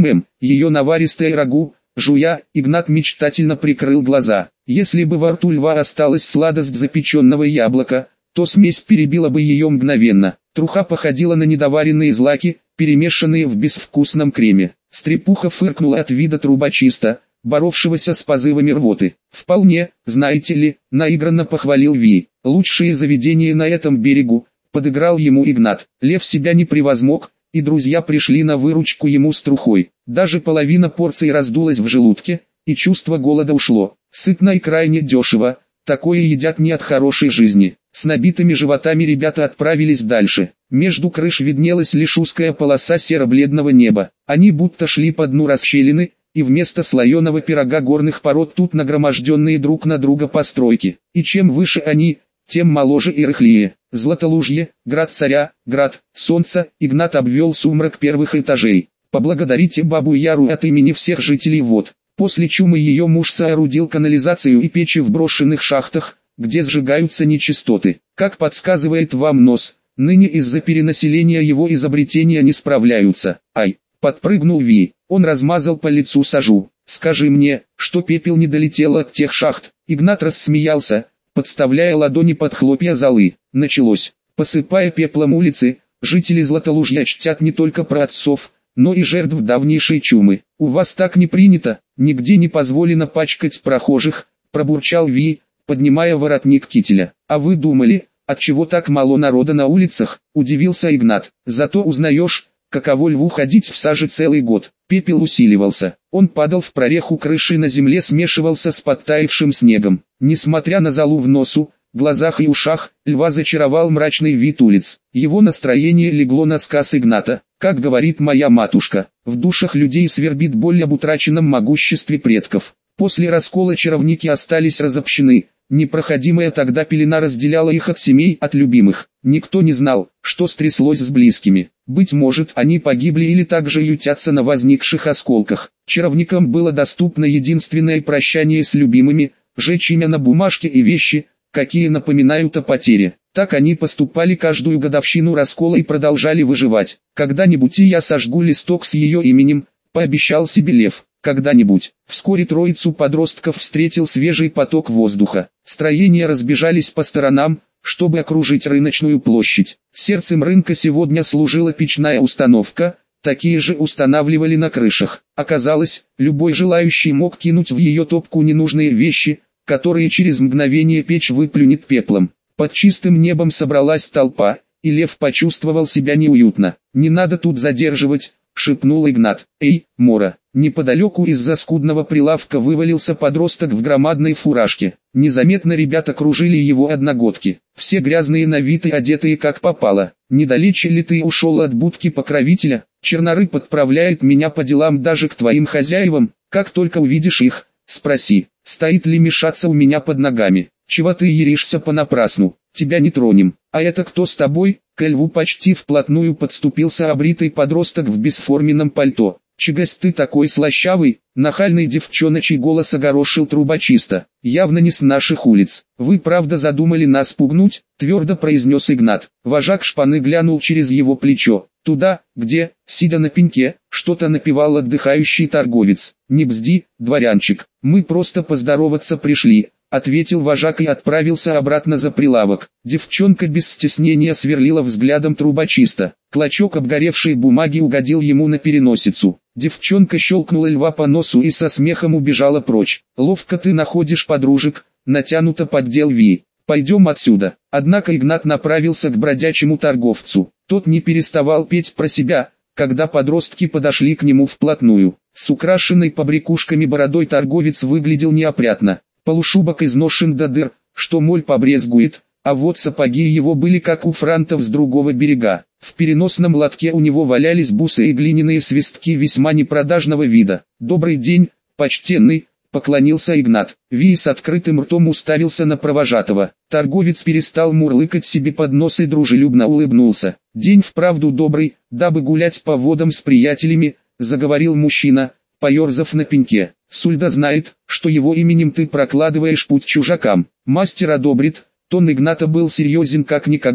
Ее наваристое рагу, жуя, Игнат мечтательно прикрыл глаза. Если бы во рту льва осталась сладость запеченного яблока, то смесь перебила бы ее мгновенно. Труха походила на недоваренные злаки, перемешанные в безвкусном креме. Стрепуха фыркнула от вида трубочиста, боровшегося с позывами рвоты. «Вполне, знаете ли», — наигранно похвалил Ви. «Лучшие заведения на этом берегу», — подыграл ему Игнат. Лев себя не превозмог, и друзья пришли на выручку ему с трухой. Даже половина порции раздулась в желудке, и чувство голода ушло. Сытно и крайне дешево, такое едят не от хорошей жизни. С набитыми животами ребята отправились дальше. Между крыш виднелась лишь узкая полоса серо-бледного неба. Они будто шли по дну расщелины, и вместо слоеного пирога горных пород тут нагроможденные друг на друга постройки. И чем выше они, тем моложе и рыхлее. Златолужье, град царя, град солнца, Игнат обвел сумрак первых этажей. Поблагодарите бабу Яру от имени всех жителей вод. После чумы ее муж соорудил канализацию и печи в брошенных шахтах, где сжигаются нечистоты. Как подсказывает вам нос, ныне из-за перенаселения его изобретения не справляются. Ай, подпрыгнул Ви, он размазал по лицу сажу. Скажи мне, что пепел не долетел от тех шахт. Игнат рассмеялся, подставляя ладони под хлопья золы. Началось. Посыпая пеплом улицы, жители Златолужья чтят не только праотцов, но и жертв давнейшей чумы. У вас так не принято, нигде не позволено пачкать прохожих, пробурчал Ви, поднимая воротник кителя. А вы думали, отчего так мало народа на улицах? Удивился Игнат. Зато узнаешь, каково льву ходить в саже целый год. Пепел усиливался. Он падал в прореху крыши, на земле смешивался с подтаявшим снегом. Несмотря на золу в носу, глазах и ушах, льва зачаровал мрачный вид улиц. Его настроение легло на сказ Игната. Как говорит моя матушка, в душах людей свербит боль об утраченном могуществе предков. После раскола чаровники остались разобщены. Непроходимая тогда пелена разделяла их от семей, от любимых. Никто не знал, что стряслось с близкими. Быть может, они погибли или также ютятся на возникших осколках. Чаровникам было доступно единственное прощание с любимыми, жечь имя на бумажке и вещи, какие напоминают о потере. Так они поступали каждую годовщину раскола и продолжали выживать. Когда-нибудь я сожгу листок с ее именем, пообещал себе Лев. Когда-нибудь. Вскоре троицу подростков встретил свежий поток воздуха. Строения разбежались по сторонам, чтобы окружить рыночную площадь. Сердцем рынка сегодня служила печная установка, такие же устанавливали на крышах. Оказалось, любой желающий мог кинуть в ее топку ненужные вещи, которые через мгновение печь выплюнет пеплом. Под чистым небом собралась толпа, и Лев почувствовал себя неуютно. «Не надо тут задерживать», — шепнул Игнат. «Эй, Мора!» Неподалеку из-за скудного прилавка вывалился подросток в громадной фуражке. Незаметно ребята кружили его одногодки. Все грязные на вид и одетые как попало. «Недалече ли ты ушел от будки покровителя? Черноры подправляет меня по делам даже к твоим хозяевам. Как только увидишь их, спроси, стоит ли мешаться у меня под ногами. Чего ты еришься понапрасну? Тебя не тронем. А это кто с тобой?» К льву почти вплотную подступился обритый подросток в бесформенном пальто. «Чегось ты такой слащавый?» Нахальный девчоночий голос огорошил трубочиста. «Явно не с наших улиц. Вы правда задумали нас пугнуть?» Твердо произнес Игнат. Вожак шпаны глянул через его плечо. Туда, где, сидя на пеньке, что-то напевал отдыхающий торговец. «Не бзди, дворянчик, мы просто поздороваться пришли», — ответил вожак и отправился обратно за прилавок. Девчонка без стеснения сверлила взглядом трубочиста. Клочок обгоревшей бумаги угодил ему на переносицу. Девчонка щелкнула льва по носу и со смехом убежала прочь. «Ловко ты находишь подружек», — натянуто поддел Ви. «Пойдем отсюда». Однако Игнат направился к бродячему торговцу. Тот не переставал петь про себя, когда подростки подошли к нему вплотную. С украшенной побрякушками бородой торговец выглядел неопрятно. Полушубок изношен до дыр, что моль побрезгует, а вот сапоги его были как у франтов с другого берега. В переносном лотке у него валялись бусы и глиняные свистки весьма непродажного вида. «Добрый день, почтенный», — поклонился Игнат. Ви с открытым ртом уставился на провожатого. Торговец перестал мурлыкать себе под нос и дружелюбно улыбнулся. «День вправду добрый, дабы гулять по водам с приятелями», — заговорил мужчина, поерзав на пеньке. «Сульда знает, что его именем ты прокладываешь путь чужакам. Мастер одобрит». Тон Игната был серьезен как никогда.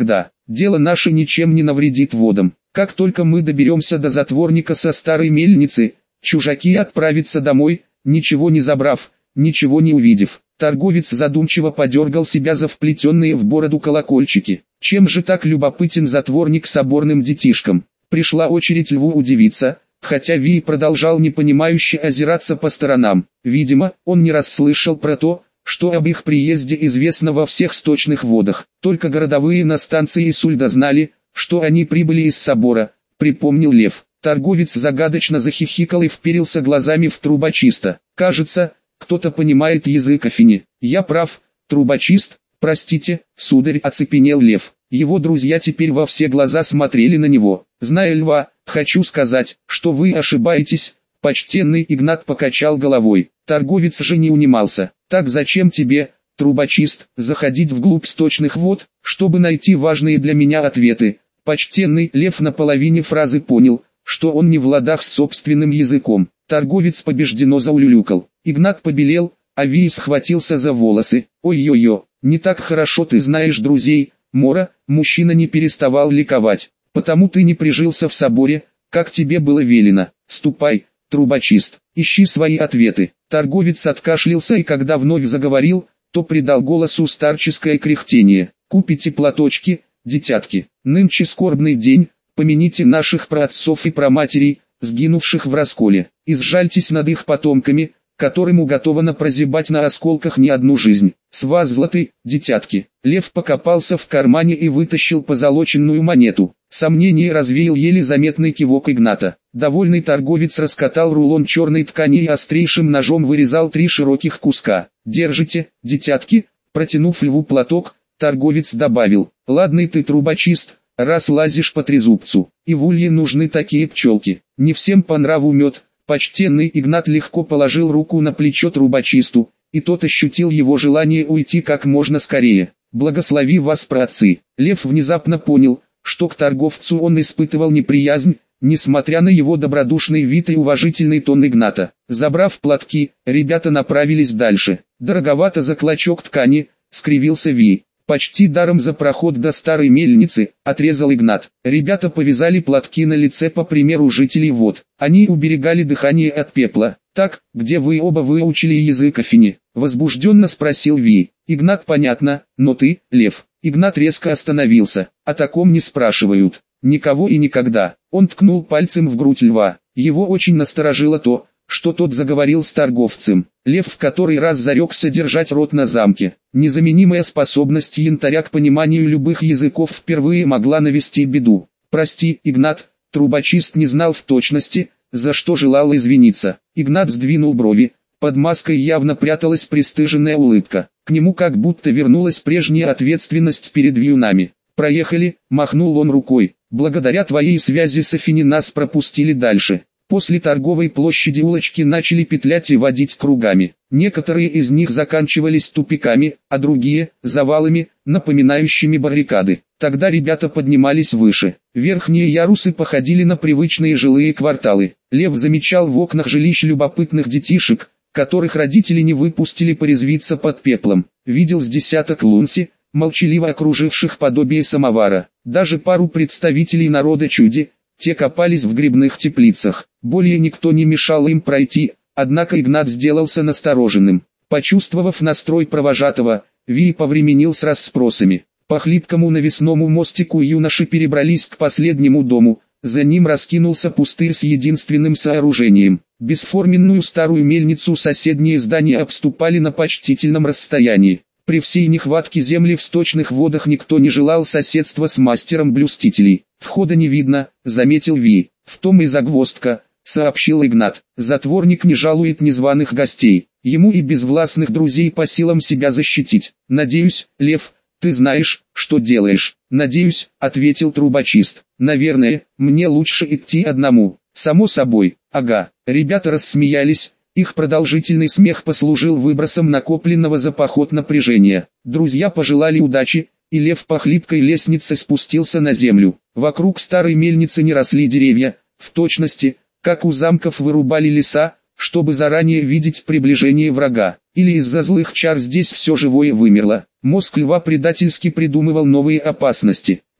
дело наше ничем не навредит водам. Как только мы доберемся до затворника со старой мельницы, чужаки отправятся домой, ничего не забрав, ничего не увидев. Торговец задумчиво подергал себя за вплетенные в бороду колокольчики. Чем же так любопытен затворник с соборным детишком? Пришла очередь Льву удивиться, хотя Ви продолжал непонимающе озираться по сторонам. Видимо, он не расслышал про то, что об их приезде известно во всех сточных водах. Только городовые на станции Сульда знали, что они прибыли из собора, припомнил Лев. Торговец загадочно захихикал и вперился глазами в трубочиста. Кажется, кто-то понимает язык Афини. Я прав, трубочист? Простите, сударь, оцепенел Лев. Его друзья теперь во все глаза смотрели на него. Зная Льва, хочу сказать, что вы ошибаетесь. Почтенный Игнат покачал головой. Торговец же не унимался. Так зачем тебе, трубочист, заходить вглубь сточных вод, чтобы найти важные для меня ответы? Почтенный Лев на половине фразы понял, что он не в ладах с собственным языком. Торговец побежденно заулюлюкал. Игнат побелел, а Ви схватился за волосы. Ой-ой-ой, не так хорошо ты знаешь друзей, Мора. Мужчина не переставал ликовать. Потому ты не прижился в соборе, как тебе было велено. Ступай, трубочист, ищи свои ответы. Торговец откашлялся и когда вновь заговорил, то придал голосу старческое кряхтение. Купите платочки, детятки. Нынче скорбный день, помяните наших праотцов и праматерей, сгинувших в расколе. И сжальтесь над их потомками, которым уготовано прозябать на осколках не одну жизнь. С вас златы, детятки. Лев покопался в кармане и вытащил позолоченную монету. Сомнение развеял еле заметный кивок Игната. Довольный торговец раскатал рулон черной ткани и острейшим ножом вырезал 3 широких куска. «Держите, детятки», протянув Льву платок, торговец добавил. «Ладный ты трубочист, раз лазишь по трезубцу, и в улье нужны такие пчелки. Не всем по нраву мед». Почтенный Игнат легко положил руку на плечо трубочисту, и тот ощутил его желание уйти как можно скорее. «Благослови вас, праотцы». Лев внезапно понял, что к торговцу он испытывал неприязнь, несмотря на его добродушный вид и уважительный тон Игната. Забрав платки, ребята направились дальше. «Дороговато за клочок ткани», — скривился Ви. «Почти даром за проход до старой мельницы», — отрезал Игнат. Ребята повязали платки на лице по примеру жителей вод. Они уберегали дыхание от пепла. «Так, где вы оба выучили язык Афини?» — возбужденно спросил Ви. «Игнат, понятно, но ты, Лев». Игнат резко остановился. «О таком не спрашивают. Никого и никогда». Он ткнул пальцем в грудь Льва. Его очень насторожило то, что тот заговорил с торговцем. Лев в который раз зарекся держать рот на замке. Незаменимая способность янтаря к пониманию любых языков впервые могла навести беду. «Прости, Игнат», трубочист не знал в точности, за что желал извиниться. Игнат сдвинул брови, под маской явно пряталась пристыженная улыбка. К нему как будто вернулась прежняя ответственность перед вьюнами. «Проехали», махнул он рукой. «Благодаря твоей связи с Афини нас пропустили дальше». После торговой площади улочки начали петлять и водить кругами. Некоторые из них заканчивались тупиками, а другие – завалами, напоминающими баррикады. Тогда ребята поднимались выше. Верхние ярусы походили на привычные жилые кварталы. Лев замечал в окнах жилищ любопытных детишек, которых родители не выпустили порезвиться под пеплом. Видел с десяток лунси, молчаливо окруживших подобие самовара. Даже пару представителей народа чуди. Те копались в грибных теплицах. Более никто не мешал им пройти, однако Игнат сделался настороженным. Почувствовав настрой провожатого, Ви повременил с расспросами. По хлипкому навесному мостику юноши перебрались к последнему дому, за ним раскинулся пустырь с единственным сооружением. Бесформенную старую мельницу соседние здания обступали на почтительном расстоянии. При всей нехватке земли в сточных водах никто не желал соседства с мастером блюстителей. «Входа не видно», — заметил Ви. «В том и загвоздка», — сообщил Игнат. «Затворник не жалует незваных гостей. Ему и безвластных друзей по силам себя защитить. Надеюсь, Лев, ты знаешь, что делаешь». «Надеюсь», — ответил трубочист. «Наверное, мне лучше идти одному». «Само собой, ага». Ребята рассмеялись. Их продолжительный смех послужил выбросом накопленного за поход напряжения. Друзья пожелали удачи, и Лев по хлипкой лестнице спустился на землю. Вокруг старой мельницы не росли деревья, в точности, как у замков вырубали леса, чтобы заранее видеть приближение врага. Или из-за злых чар здесь все живое вымерло. Мозг Льва предательски придумывал новые опасности.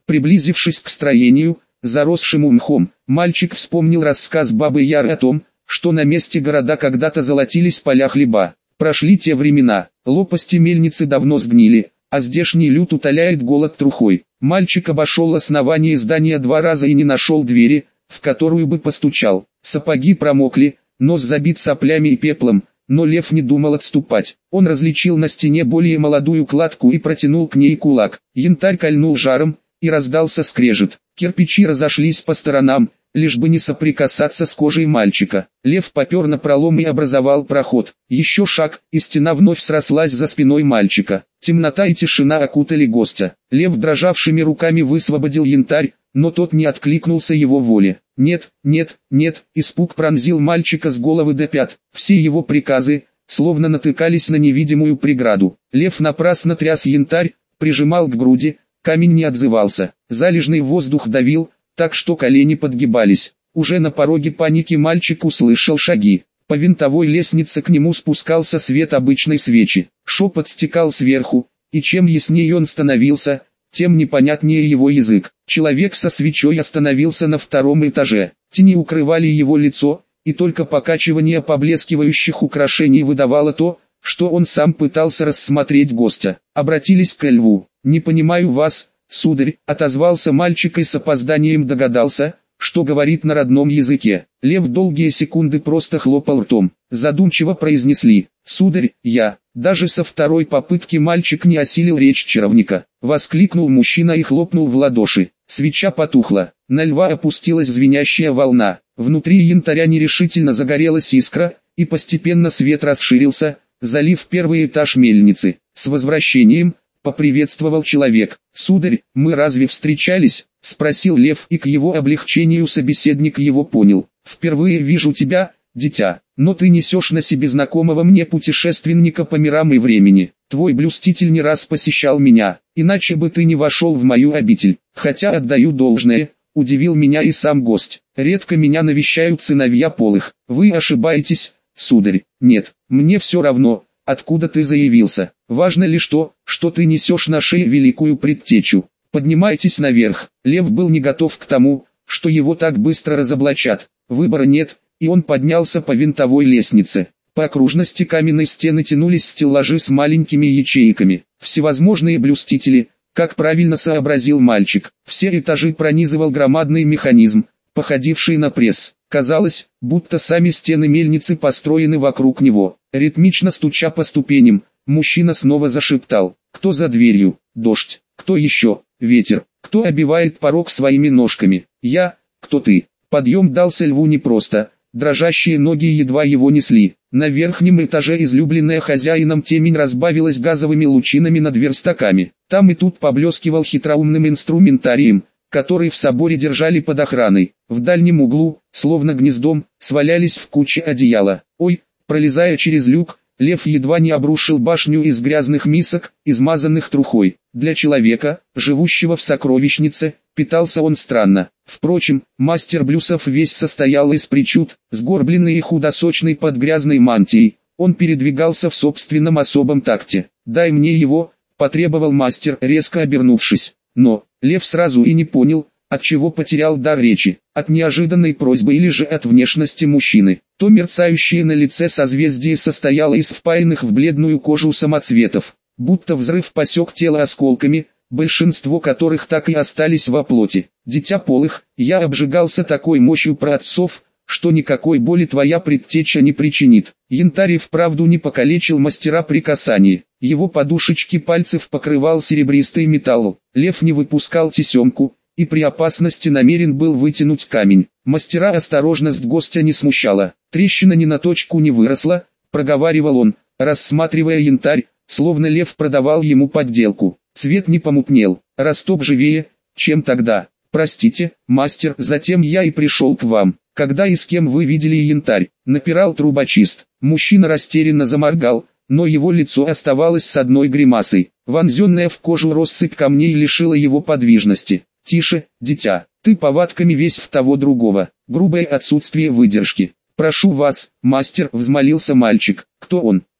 Приблизившись к строению, заросшему мхом, мальчик вспомнил рассказ бабы Яры о том, что на месте города когда-то золотились поля хлеба. Прошли те времена, лопасти мельницы давно сгнили, а здешний люд утоляет голод трухой. Мальчик обошел основание здания 2 раза и не нашел двери, в которую бы постучал. Сапоги промокли, нос забит соплями и пеплом, но лев не думал отступать. Он различил на стене более молодую кладку и протянул к ней кулак. Янтарь кольнул жаром, и раздался скрежет. Кирпичи разошлись по сторонам, лишь бы не соприкасаться с кожей мальчика. Лев попер на пролом и образовал проход. Еще шаг, и стена вновь срослась за спиной мальчика. Темнота и тишина окутали гостя. Лев дрожавшими руками высвободил янтарь, но тот не откликнулся его воле. «Нет, нет, нет!» Испуг пронзил мальчика с головы до пят. Все его приказы, словно натыкались на невидимую преграду. Лев напрасно тряс янтарь, прижимал к груди, камень не отзывался. Залежный воздух давил, так что колени подгибались. Уже на пороге паники мальчик услышал шаги. По винтовой лестнице к нему спускался свет обычной свечи. Шепот стекал сверху, и чем яснее он становился, тем непонятнее его язык. Человек со свечой остановился на 2-м этаже. Тени укрывали его лицо, и только покачивание поблескивающих украшений выдавало то, что он сам пытался рассмотреть гостя. Обратились к льву. «Не понимаю вас, сударь», — отозвался мальчик и с опозданием догадался, что говорит на родном языке. Лев долгие секунды просто хлопал ртом. Задумчиво произнесли: «Сударь, я». Даже со 2-й попытки мальчик не осилил речь чаровника. Воскликнул мужчина и хлопнул в ладоши. Свеча потухла. На льва опустилась звенящая волна. Внутри янтаря нерешительно загорелась искра, и постепенно свет расширился, залив 1-й этаж мельницы. «С возвращением!» — поприветствовал человек. «Сударь, мы разве встречались?» — спросил лев, и к его облегчению собеседник его понял. «Впервые вижу тебя, дитя, но ты несешь на себе знакомого мне путешественника по мирам и времени. Твой блюститель не раз посещал меня, иначе бы ты не вошел в мою обитель. Хотя отдаю должное, удивил меня и сам гость. Редко меня навещают сыновья полых. Вы ошибаетесь, сударь. Нет, мне все равно, откуда ты заявился. Важно лишь то, что ты несешь на шее великую предтечу. Поднимайтесь наверх». Лев был не готов к тому, что его так быстро разоблачат. Выбора нет, и он поднялся по винтовой лестнице. По окружности каменной стены тянулись стеллажи с маленькими ячейками. Всевозможные блюстители, как правильно сообразил мальчик. Все этажи пронизывал громадный механизм, походивший на пресс. Казалось, будто сами стены мельницы построены вокруг него. Ритмично стуча по ступеням, мужчина снова зашептал: «Кто за дверью? Дождь. Кто еще? Ветер. Кто обивает порог своими ножками? Я. Кто ты?» Подъем дался льву непросто. Дрожащие ноги едва его несли. На верхнем этаже излюбленная хозяином темень разбавилась газовыми лучинами над верстаками. Там и тут поблескивал хитроумным инструментарием, который в соборе держали под охраной. В дальнем углу, словно гнездом, свалялись в куче одеяла. Ой, пролезая через люк, лев едва не обрушил башню из грязных мисок, измазанных трухой. Для человека, живущего в сокровищнице, питался он странно. Впрочем, мастер блюсов весь состоял из причуд, сгорбленный и худосочный под грязной мантией. Он передвигался в собственном особом такте. «Дай мне его», — потребовал мастер, резко обернувшись. Но лев сразу и не понял, от чего потерял дар речи, от неожиданной просьбы или же от внешности мужчины. То мерцающее на лице созвездие состояло из впаянных в бледную кожу самоцветов, будто взрыв посек тело осколками, большинство которых так и остались во плоти. «Дитя полых, я обжигался такой мощью праотцов, что никакой боли твоя предтеча не причинит». Янтарь вправду не покалечил мастера при касании. Его подушечки пальцев покрывал серебристый металл. Лев не выпускал тесемку, и при опасности намерен был вытянуть камень. Мастера осторожность гостя не смущала. «Трещина ни на точку не выросла», — проговаривал он, рассматривая янтарь, словно лев продавал ему подделку. Цвет не помутнел, росток живее, чем тогда. «Простите, мастер, затем я и пришел к вам. Когда и с кем вы видели янтарь?» — напирал трубочист. Мужчина растерянно заморгал, но его лицо оставалось с одной гримасой. Вонзенная в кожу россыпь камней лишила его подвижности. «Тише, дитя, ты повадками весь в того другого». Грубое отсутствие выдержки. «Прошу вас, мастер», — взмолился мальчик. «Кто он?»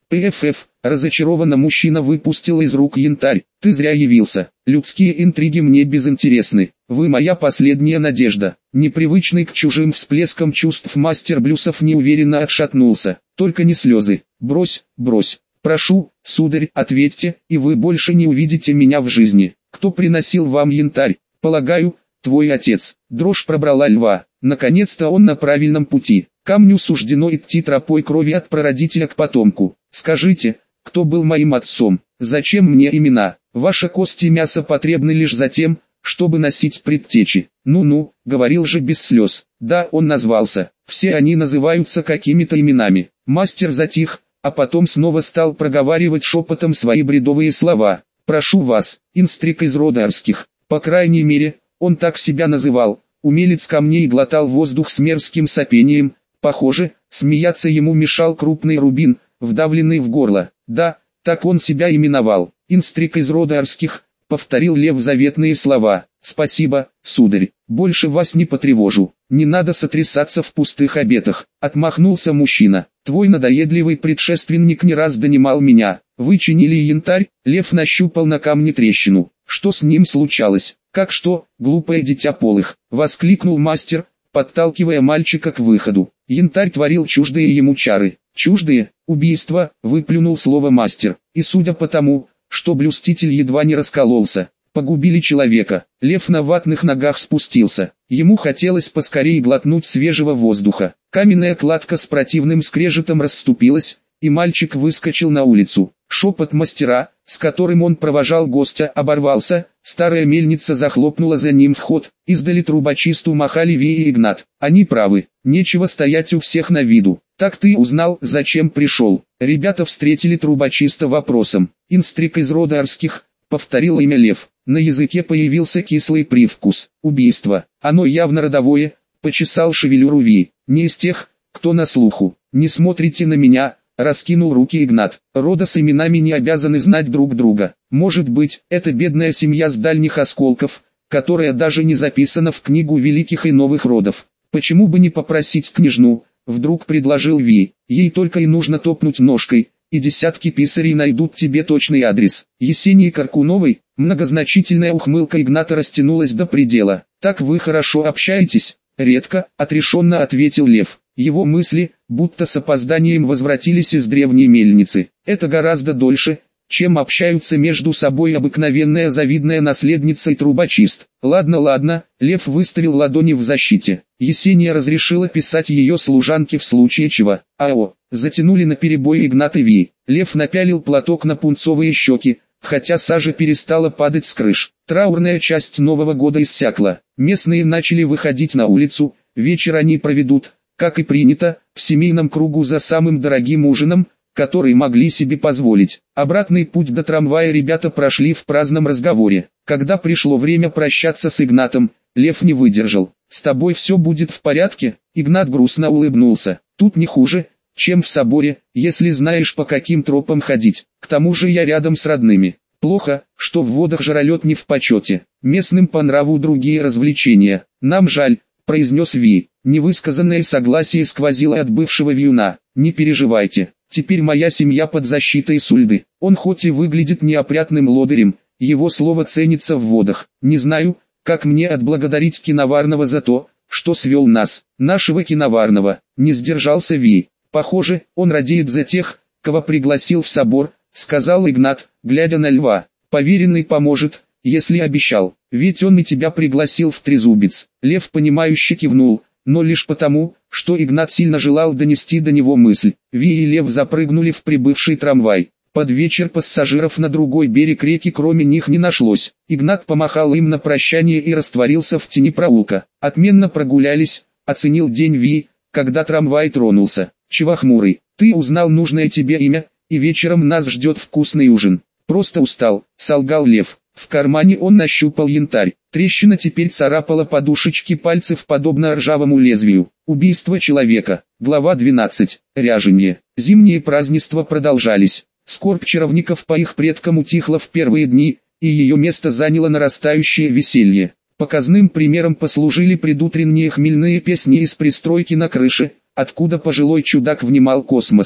ПФФ, разочарованно мужчина выпустил из рук янтарь. Ты зря явился. Людские интриги мне безинтересны. Вы моя последняя надежда. Непривычный к чужим всплескам чувств мастер блюсов неуверенно отшатнулся. Только не слезы. Брось, брось. Прошу, сударь, ответьте, и вы больше не увидите меня в жизни. Кто приносил вам янтарь? Полагаю, твой отец. Дрожь пробрала льва. Наконец-то он на правильном пути. Камню суждено идти тропой крови от прародителя к потомку. Скажите, кто был моим отцом? Зачем мне имена? Ваши кости и мясо потребны лишь за тем, чтобы носить предтечи. Ну-ну, говорил же без слез. Да, он назвался. Все они называются какими-то именами. Мастер затих, а потом снова стал проговаривать шепотом свои бредовые слова. Прошу вас, инстриг из рода Арских. По крайней мере, он так себя называл. Умелец камней глотал воздух с мерзким сопением. Похоже, смеяться ему мешал крупный рубин, вдавленный в горло. Да, так он себя именовал. Инстриг из рода Арских, повторил лев заветные слова. Спасибо, сударь, больше вас не потревожу. Не надо сотрясаться в пустых обетах. Отмахнулся мужчина. Твой надоедливый предшественник не раз донимал меня. Вы чинили янтарь, лев нащупал на камне трещину. Что с ним случалось? Как что, глупое дитя полых? Воскликнул мастер, подталкивая мальчика к выходу. Янтарь творил чуждые ему чары. Чуждые, убийство, выплюнул слово мастер. И судя по тому, что блюститель едва не раскололся, погубили человека. Лев на ватных ногах спустился. Ему хотелось поскорее глотнуть свежего воздуха. Каменная кладка с противным скрежетом расступилась, и мальчик выскочил на улицу. Шепот мастера, с которым он провожал гостя, оборвался, старая мельница захлопнула за ним вход, издали трубочисту махали Ви и Игнат. Они правы, нечего стоять у всех на виду. Так ты узнал, зачем пришел? Ребята встретили трубочиста вопросом. Инстриг из рода Арских, повторил имя лев. На языке появился кислый привкус. Убийство. Оно явно родовое, почесал шевелюру Ви. Не из тех, кто на слуху. Не смотрите на меня, раскинул руки Игнат. Рода с именами не обязаны знать друг друга. Может быть, это бедная семья с дальних осколков, которая даже не записана в книгу великих и новых родов. Почему бы не попросить княжну? Вдруг предложил Ви. Ей только и нужно топнуть ножкой, и десятки писарей найдут тебе точный адрес. Есении Каркуновой, многозначительная ухмылка Игната растянулась до предела. Так вы хорошо общаетесь? Редко, отрешенно ответил лев. Его мысли, будто с опозданием возвратились из древней мельницы. Это гораздо дольше, чем общаются между собой обыкновенная завидная наследница и трубочист. Ладно, лев выставил ладони в защите. Есения разрешила писать ее служанке в случае чего. Затянули наперебой Игнат и Ви. Лев напялил платок на пунцовые щеки, хотя сажа перестала падать с крыш. Траурная часть Нового года иссякла. Местные начали выходить на улицу, вечер они проведут, как и принято, в семейном кругу за самым дорогим ужином, который могли себе позволить. Обратный путь до трамвая ребята прошли в праздном разговоре. Когда пришло время прощаться с Игнатом, лев не выдержал. «С тобой все будет в порядке?» Игнат грустно улыбнулся. «Тут не хуже, чем в соборе, если знаешь, по каким тропам ходить. К тому же я рядом с родными. Плохо, что в водах жралет не в почете. Местным по нраву другие развлечения. Нам жаль», произнес Ви. Невысказанное согласие сквозило от бывшего вьюна. «Не переживайте. Теперь моя семья под защитой Сульды. Он хоть и выглядит неопрятным лодырем, его слово ценится в водах. Не знаю, как мне отблагодарить Киноварного за то, что свел нас, нашего Киноварного». Не сдержался Ви. «Похоже, он радеет за тех, кого пригласил в собор», сказал Игнат, глядя на льва. «Поверенный поможет, если обещал, ведь он и тебя пригласил в Трезубец». Лев понимающе кивнул, но лишь потому, что Игнат сильно желал донести до него мысль. Ви и лев запрыгнули в прибывший трамвай. Под вечер пассажиров на другой берег реки кроме них не нашлось. Игнат помахал им на прощание и растворился в тени проулка. «Отменно прогулялись», оценил день Ви, когда трамвай тронулся. «Чего хмурый? Ты узнал нужное тебе имя, и вечером нас ждет вкусный ужин». «Просто устал», солгал лев. В кармане он нащупал янтарь. Трещина теперь царапала подушечки пальцев подобно ржавому лезвию. Убийство человека. Глава 12. Ряженье. Зимние празднества продолжались. Скорбь чаровников по их предкам утихла в первые дни, и ее место заняло нарастающее веселье. Показным примером послужили предутренние хмельные песни из пристройки на крыше, откуда пожилой чудак внимал космосу.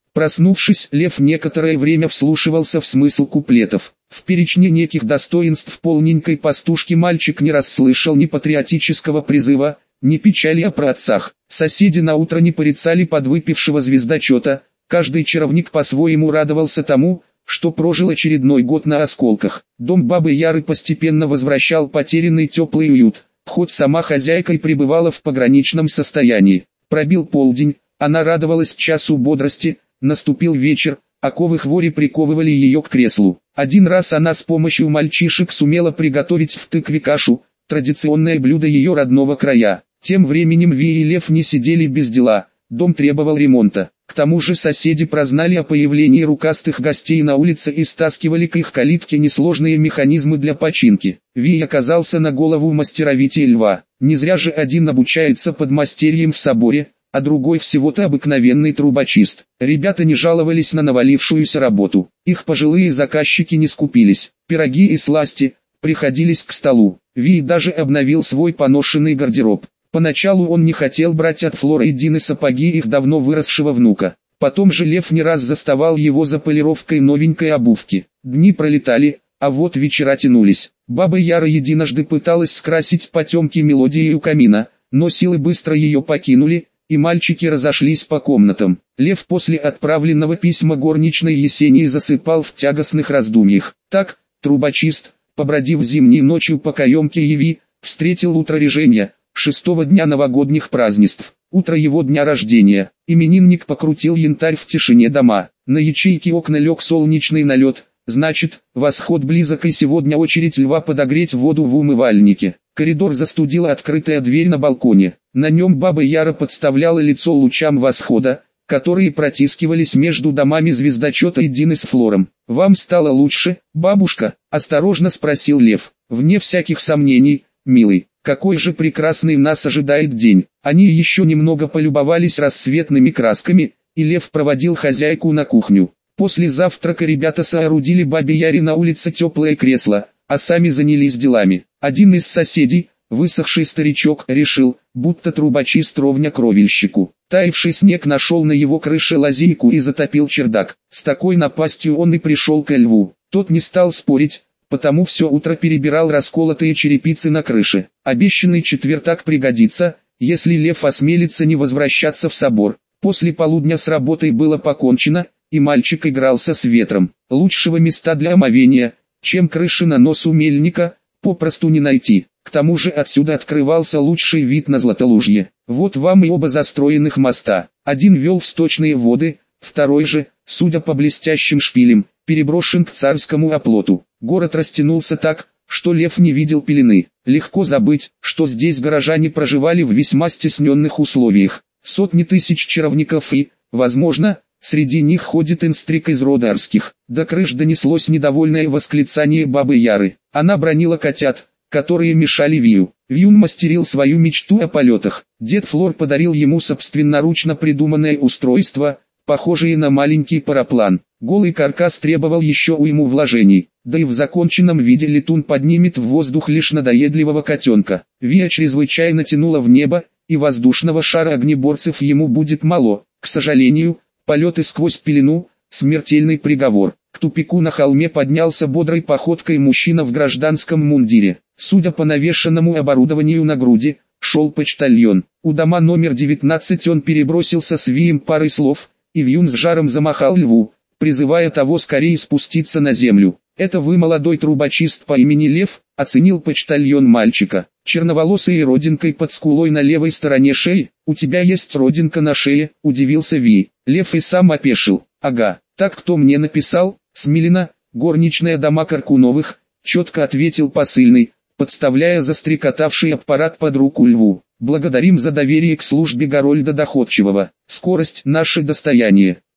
Проснувшись, Лев некоторое время вслушивался в смысл куплетов. В перечне неких достоинств полненькой пастушки мальчик не расслышал ни патриотического призыва, ни печали о праотцах. Соседи наутро не порицали подвыпившего звездочета, каждый чаровник по-своему радовался тому, что прожил очередной год на осколках. Дом бабы Яры постепенно возвращал потерянный теплый уют, хоть сама хозяйка и пребывала в пограничном состоянии. Пробил полдень, она радовалась часу бодрости, наступил вечер, оковы хвори приковывали ее к креслу. Один раз она с помощью мальчишек сумела приготовить в тыкве кашу, традиционное блюдо ее родного края. Тем временем Ви и Лев не сидели без дела, дом требовал ремонта. К тому же соседи прознали о появлении рукастых гостей на улице и стаскивали к их калитке несложные механизмы для починки. Ви оказался на голову мастеровитее Льва. Не зря же один обучается подмастерьем в соборе, а другой всего-то обыкновенный трубочист. Ребята не жаловались на навалившуюся работу. Их пожилые заказчики не скупились. Пироги и сласти приходились к столу. Ви даже обновил свой поношенный гардероб. Поначалу он не хотел брать от Флоры и Дины сапоги их давно выросшего внука. Потом же Лев не раз заставал его за полировкой новенькой обувки. Дни пролетали, а вот вечера тянулись. Баба Яра единожды пыталась скрасить потемки мелодии у камина, но силы быстро ее покинули, и мальчики разошлись по комнатам. Лев после отправленного письма горничной Есении засыпал в тягостных раздумьях. Так, трубочист, побродив зимней ночью по каемке Яви, встретил утро режения, 6-го дня новогодних празднеств, утро его дня рождения. Именинник покрутил янтарь в тишине дома. На ячейки окна лег солнечный налет, значит, восход близок, и сегодня очередь Льва подогреть воду в умывальнике. Коридор застудила открытая дверь на балконе. На нем баба Яра подставляла лицо лучам восхода, которые протискивались между домами звездочета и Дины с Флором. «Вам стало лучше, бабушка?» – осторожно спросил Лев. «Вне всяких сомнений, милый. Какой же прекрасный нас ожидает день». Они еще немного полюбовались рассветными красками, и Лев проводил хозяйку на кухню. После завтрака ребята соорудили бабе Яре на улице теплое кресло, а сами занялись делами. Один из соседей, высохший старичок, решил, будто трубочист ровня кровельщику. Таявший снег нашел на его крыше лазейку и затопил чердак. С такой напастью он и пришел к Льву. Тот не стал спорить, потому все утро перебирал расколотые черепицы на крыше. Обещанный четвертак пригодится, если Лев осмелится не возвращаться в собор. После полудня с работой было покончено, и мальчик игрался с ветром. Лучшего места для омовения, чем крыши на носу мельника, попросту не найти. К тому же отсюда открывался лучший вид на Златолужье. Вот вам и оба застроенных моста. Один вел в сточные воды, второй же, судя по блестящим шпилям, переброшен к царскому оплоту. Город растянулся так, что Лев не видел пелены. Легко забыть, что здесь горожане проживали в весьма стесненных условиях. Сотни тысяч чаровников и, возможно, среди них ходит инстриг из рода Арских. До крыш донеслось недовольное восклицание бабы Яры. Она бранила котят, которые мешали Вию. Вьюн мастерил свою мечту о полетах. Дед Флор подарил ему собственноручно придуманное устройство, похожее на маленький параплан. Голый каркас требовал еще уйму вложений, да и в законченном виде летун поднимет в воздух лишь надоедливого котенка. Вия чрезвычайно тянула в небо, и воздушного шара огнеборцев ему будет мало. К сожалению, полеты сквозь пелену – смертельный приговор. К тупику на холме поднялся бодрой походкой мужчина в гражданском мундире. Судя по навешенному оборудованию на груди, шел почтальон. У дома номер 19 он перебросился с Вием парой слов, и Вьюн с жаром замахал Льву, призывая того скорее спуститься на землю. «Это вы, молодой трубочист по имени Лев?» – оценил почтальон мальчика. «Черноволосый и родинкой под скулой на левой стороне шеи. У тебя есть родинка на шее?» – удивился Ви. Лев и сам опешил. «Ага, так кто мне написал?» «Смилина, горничная дома Каркуновых», – четко ответил посыльный, подставляя застрекотавший аппарат под руку Льву. «Благодарим за доверие к службе Горольда Доходчивого. Скорость – наше достояние».